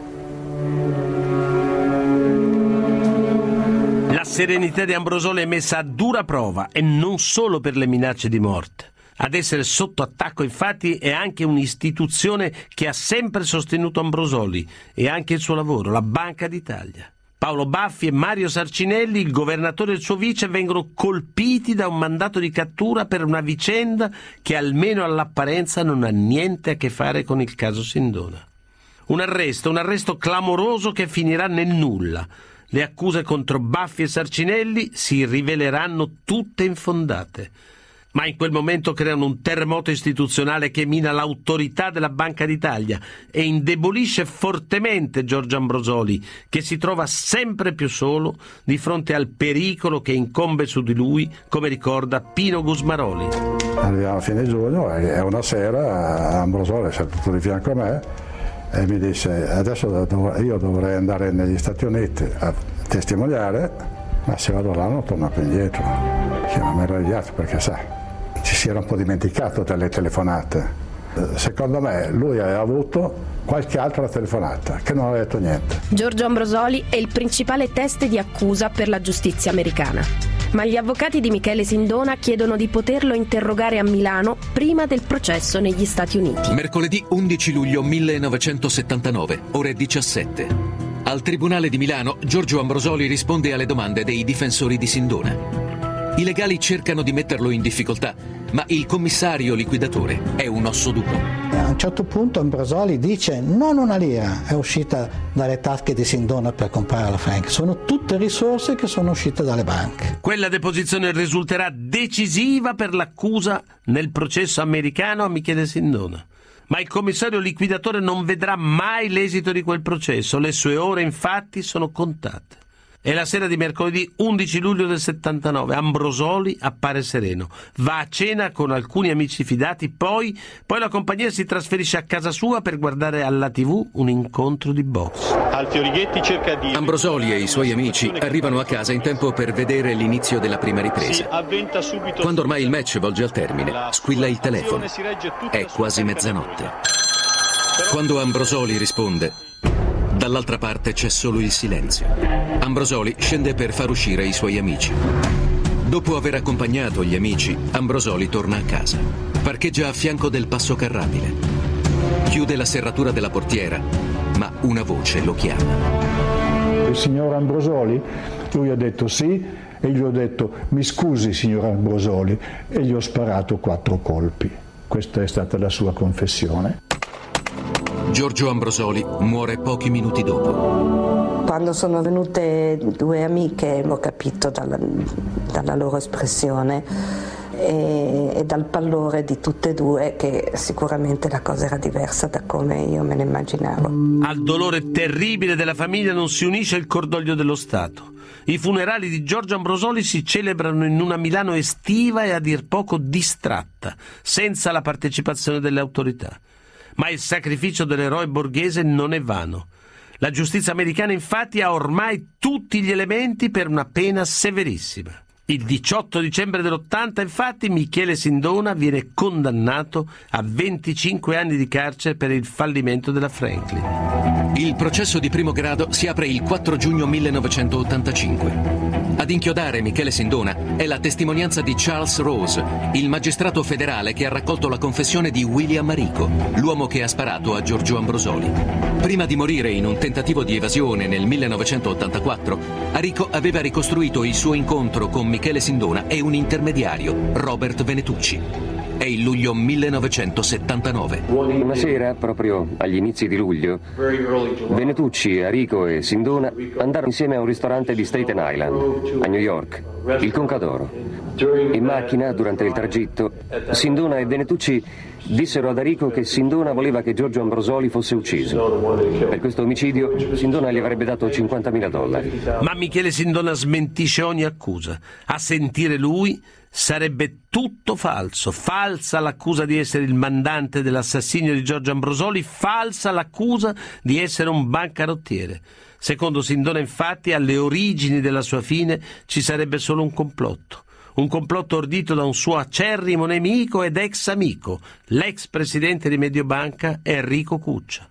La serenità di Ambrosoli è messa a dura prova e non solo per le minacce di morte. Ad essere sotto attacco, infatti, è anche un'istituzione che ha sempre sostenuto Ambrosoli e anche il suo lavoro, la Banca d'Italia. Paolo Baffi e Mario Sarcinelli, il governatore e il suo vice, vengono colpiti da un mandato di cattura per una vicenda che almeno all'apparenza non ha niente a che fare con il caso Sindona. Un arresto clamoroso che finirà nel nulla. Le accuse contro Baffi e Sarcinelli si riveleranno tutte infondate. Ma in quel momento creano un terremoto istituzionale che mina l'autorità della Banca d'Italia e indebolisce fortemente Giorgio Ambrosoli, che si trova sempre più solo di fronte al pericolo che incombe su di lui, come ricorda Pino Gusmaroli. Arriviamo a fine giugno e una sera Ambrosoli è seduto di fianco a me e mi disse: adesso io dovrei andare negli Stati Uniti a testimoniare, ma se vado là non torno più indietro. Che mi ha meravigliato perché sa, ci si era un po' dimenticato delle telefonate. Secondo me lui aveva avuto qualche altra telefonata che non aveva detto niente. Giorgio Ambrosoli è il principale teste di accusa per la giustizia americana. Ma gli avvocati di Michele Sindona chiedono di poterlo interrogare a Milano prima del processo negli Stati Uniti. Mercoledì 11 luglio 1979, ore 17. Al Tribunale di Milano, Giorgio Ambrosoli risponde alle domande dei difensori di Sindona. I legali cercano di metterlo in difficoltà, ma il commissario liquidatore è un osso duro. A un certo punto Ambrosoli dice: non una lira è uscita dalle tasche di Sindona per comprare la Frank, sono tutte risorse che sono uscite dalle banche. Quella deposizione risulterà decisiva per l'accusa nel processo americano a Michele Sindona. Ma il commissario liquidatore non vedrà mai l'esito di quel processo, le sue ore infatti sono contate. È la sera di mercoledì 11 luglio del 79. Ambrosoli appare sereno, va a cena con alcuni amici fidati, poi la compagnia si trasferisce a casa sua per guardare alla TV un incontro di box. Ambrosoli e i suoi amici arrivano a casa in tempo per vedere l'inizio della prima ripresa. Quando ormai il match volge al termine, squilla il telefono. È quasi mezzanotte. Quando Ambrosoli risponde, Dall'altra parte c'è solo il silenzio. Ambrosoli scende per far uscire i suoi amici. Dopo aver accompagnato gli amici, Ambrosoli torna a casa. Parcheggia a fianco del passo carrabile. Chiude la serratura della portiera, ma una voce lo chiama. Il signor Ambrosoli? Lui ha detto sì e gli ho detto mi scusi signor Ambrosoli e gli ho sparato 4 colpi. Questa è stata la sua confessione. Giorgio Ambrosoli muore pochi minuti dopo. Quando sono venute 2 amiche ho capito dalla loro espressione e dal pallore di tutte e 2 che sicuramente la cosa era diversa da come io me ne immaginavo. Al dolore terribile della famiglia non si unisce il cordoglio dello Stato. I funerali di Giorgio Ambrosoli si celebrano in una Milano estiva e a dir poco distratta, senza la partecipazione delle autorità. Ma il sacrificio dell'eroe borghese non è vano. La giustizia americana infatti ha ormai tutti gli elementi per una pena severissima. Il 18 dicembre dell'80 infatti Michele Sindona viene condannato a 25 anni di carcere per il fallimento della Franklin. Il processo di primo grado si apre il 4 giugno 1985. Ad inchiodare Michele Sindona è la testimonianza di Charles Rose, il magistrato federale che ha raccolto la confessione di William Arico, l'uomo che ha sparato a Giorgio Ambrosoli. Prima di morire in un tentativo di evasione nel 1984, Arico aveva ricostruito il suo incontro con Michele Sindona e un intermediario, Robert Venetucci. È il luglio 1979. Una sera, proprio agli inizi di luglio, Venetucci, Arico e Sindona andarono insieme a un ristorante di Staten Island, a New York, il Concadoro. In macchina, durante il tragitto, Sindona e Venetucci dissero ad Arico che Sindona voleva che Giorgio Ambrosoli fosse ucciso. Per questo omicidio Sindona gli avrebbe dato $50.000. Ma Michele Sindona smentisce ogni accusa. A sentire lui sarebbe tutto falso. Falsa l'accusa di essere il mandante dell'assassinio di Giorgio Ambrosoli, falsa l'accusa di essere un bancarottiere. Secondo Sindona, infatti, alle origini della sua fine ci sarebbe solo un complotto. Un complotto ordito da un suo acerrimo nemico ed ex amico, l'ex presidente di Mediobanca Enrico Cuccia.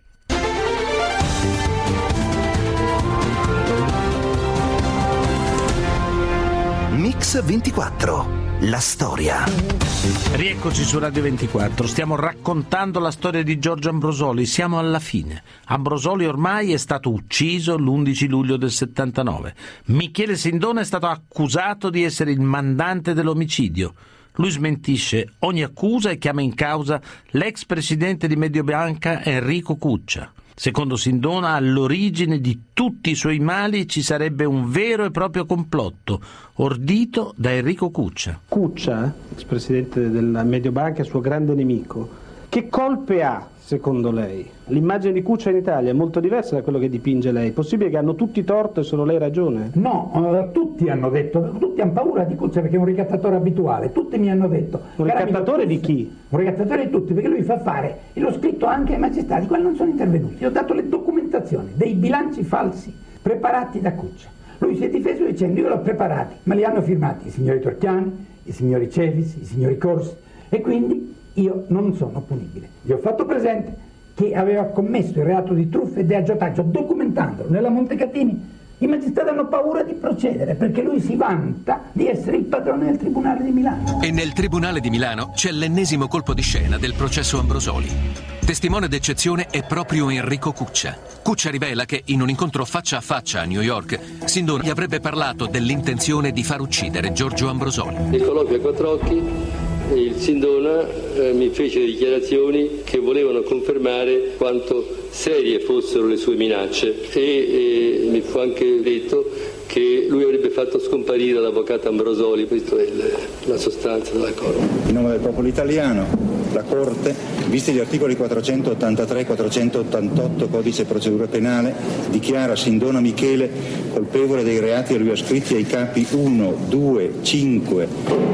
Mix 24. La storia. Rieccoci su Radio 24, stiamo raccontando la storia di Giorgio Ambrosoli, siamo alla fine. Ambrosoli ormai è stato ucciso l'11 luglio del 79. Michele Sindona è stato accusato di essere il mandante dell'omicidio. Lui smentisce ogni accusa e chiama in causa l'ex presidente di Mediobanca Enrico Cuccia. Secondo Sindona, all'origine di tutti i suoi mali ci sarebbe un vero e proprio complotto, ordito da Enrico Cuccia. Cuccia, ex presidente della Mediobanca, è il suo grande nemico. Che colpe ha, secondo lei? L'immagine di Cuccia in Italia è molto diversa da quello che dipinge lei. È possibile che hanno tutti torto e solo lei ragione? No, tutti hanno detto, tutti hanno paura di Cuccia perché è un ricattatore abituale. Tutti mi hanno detto. Un ricattatore di chi? Un ricattatore di tutti, perché lui fa fare, e l'ho scritto anche ai magistrati, quelli non sono intervenuti. Gli ho dato le documentazioni dei bilanci falsi preparati da Cuccia. Lui si è difeso dicendo io l'ho preparati, ma li hanno firmati i signori Torchiani, i signori Cevis, i signori Corsi, e quindi io non sono punibile. Gli ho fatto presente che aveva commesso il reato di truffa e di aggiotaggio, documentandolo nella Montecatini. I magistrati hanno paura di procedere perché lui si vanta di essere il padrone del Tribunale di Milano. E nel Tribunale di Milano c'è l'ennesimo colpo di scena del processo Ambrosoli. Testimone d'eccezione è proprio Enrico Cuccia. Cuccia rivela che in un incontro faccia a faccia a New York, Sindona gli avrebbe parlato dell'intenzione di far uccidere Giorgio Ambrosoli. Nel colloquio a quattro occhi il Sindona mi fece dichiarazioni che volevano confermare quanto serie fossero le sue minacce e mi fu anche detto che lui avrebbe fatto scomparire l'avvocato Ambrosoli, questa è la sostanza della cosa. In nome del popolo italiano, la Corte, visti gli articoli 483 e 488 Codice Procedura Penale, dichiara Sindona Michele colpevole dei reati a lui ascritti ai capi 1, 2, 5,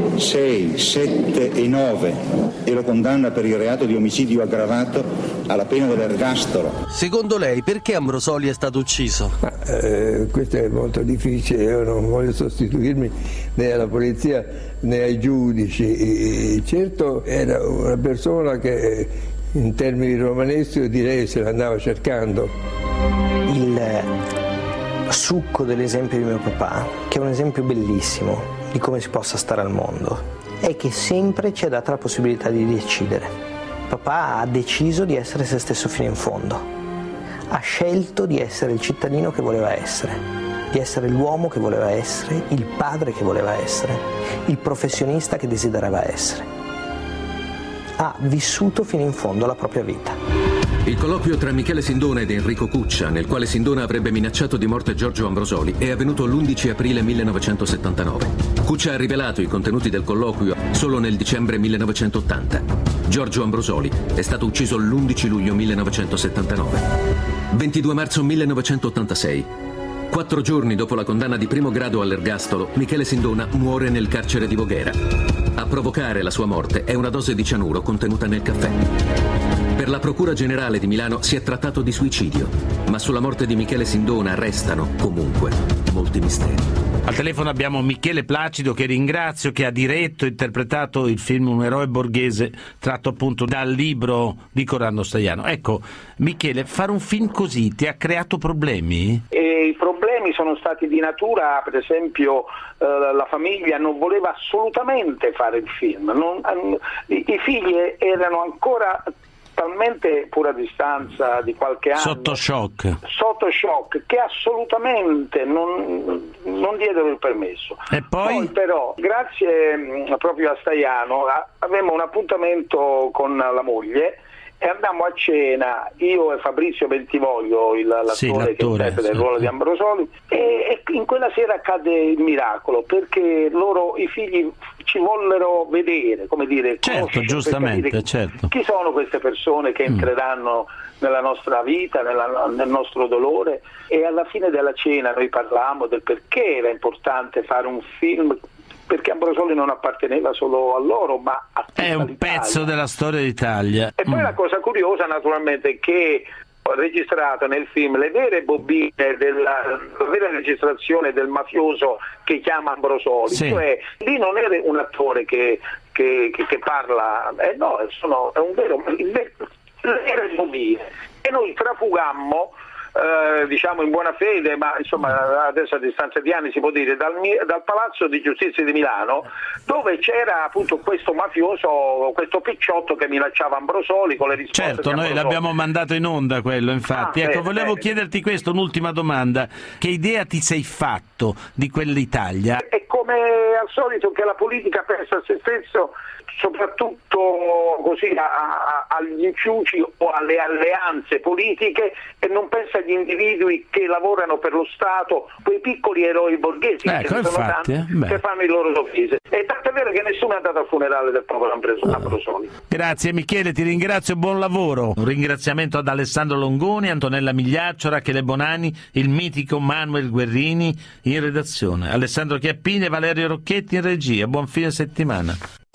6, 7 e 9 e lo condanna per il reato di omicidio aggravato alla pena dell'ergastolo. Secondo lei perché Ambrosoli è stato ucciso? Questo è molto difficile, io non voglio sostituirmi né alla polizia né ai giudici. Certo era una persona che in termini romaneschi io direi se l'andava cercando. il succo dell'esempio di mio papà, che è un esempio bellissimo di come si possa stare al mondo, è che sempre ci è data la possibilità di decidere. Papà ha deciso di essere se stesso fino in fondo, ha scelto di essere il cittadino che voleva essere, di essere l'uomo che voleva essere, il padre che voleva essere, il professionista che desiderava essere. Ha vissuto fino in fondo la propria vita. Il colloquio tra Michele Sindona ed Enrico Cuccia, nel quale Sindona avrebbe minacciato di morte Giorgio Ambrosoli, è avvenuto l'11 aprile 1979. Cuccia ha rivelato i contenuti del colloquio solo nel dicembre 1980. Giorgio Ambrosoli è stato ucciso l'11 luglio 1979. 22 marzo 1986. 4 giorni dopo la condanna di primo grado all'ergastolo, Michele Sindona muore nel carcere di Voghera. A provocare la sua morte è una dose di cianuro contenuta nel caffè. Per la Procura Generale di Milano si è trattato di suicidio, ma sulla morte di Michele Sindona restano, comunque, molti misteri. Al telefono abbiamo Michele Placido, che ringrazio, che ha diretto e interpretato il film Un eroe borghese, tratto appunto dal libro di Corrado Staiano. Ecco, Michele, fare un film così ti ha creato problemi? I problemi sono stati di natura, per esempio la famiglia non voleva assolutamente fare il film, i figli erano ancora talmente pur a distanza di qualche anno sotto shock che assolutamente non diedero il permesso. E poi però grazie proprio a Staiano avevamo un appuntamento con la moglie e andammo a cena, io e Fabrizio Bentivoglio, l'attore che interpreta il ruolo di Ambrosoli, e in quella sera accadde il miracolo, perché i figli ci vollero vedere, come dire, certo, giustamente, certo. Chi sono queste persone che entreranno nella nostra vita, nel nostro dolore, e alla fine della cena noi parlammo del perché era importante fare un film, perché Ambrosoli non apparteneva solo a loro, ma a tutta l'Italia. È un pezzo della storia d'Italia. E poi la cosa curiosa, naturalmente, è che ho registrato nel film le vere bobine la vera registrazione del mafioso che chiama Ambrosoli, cioè lì non era un attore che parla, no, è un vero, le vere bobine, e noi trafugammo diciamo in buona fede, ma insomma adesso a distanza di anni si può dire, dal Palazzo di Giustizia di Milano, dove c'era appunto questo mafioso, questo picciotto che minacciava Ambrosoli con le risposte. Certo, noi l'abbiamo mandato in onda quello, infatti. Volevo chiederti questo, un'ultima domanda: che idea ti sei fatto di quell'Italia? È come al solito che la politica pensa a se stesso, soprattutto così agli inciuci o alle alleanze politiche, e non pensa agli individui che lavorano per lo Stato, quei piccoli eroi borghesi che sono tanti, che fanno il loro dovere. E tanto è vero che nessuno è andato al funerale del povero Ambrosoli. Grazie Michele, ti ringrazio, buon lavoro. Un ringraziamento ad Alessandro Longoni, Antonella Migliaccio, Rachele Bonani, il mitico Manuel Guerrini in redazione, Alessandro Chiappini e Valerio Rocchetti in regia. Buon fine settimana.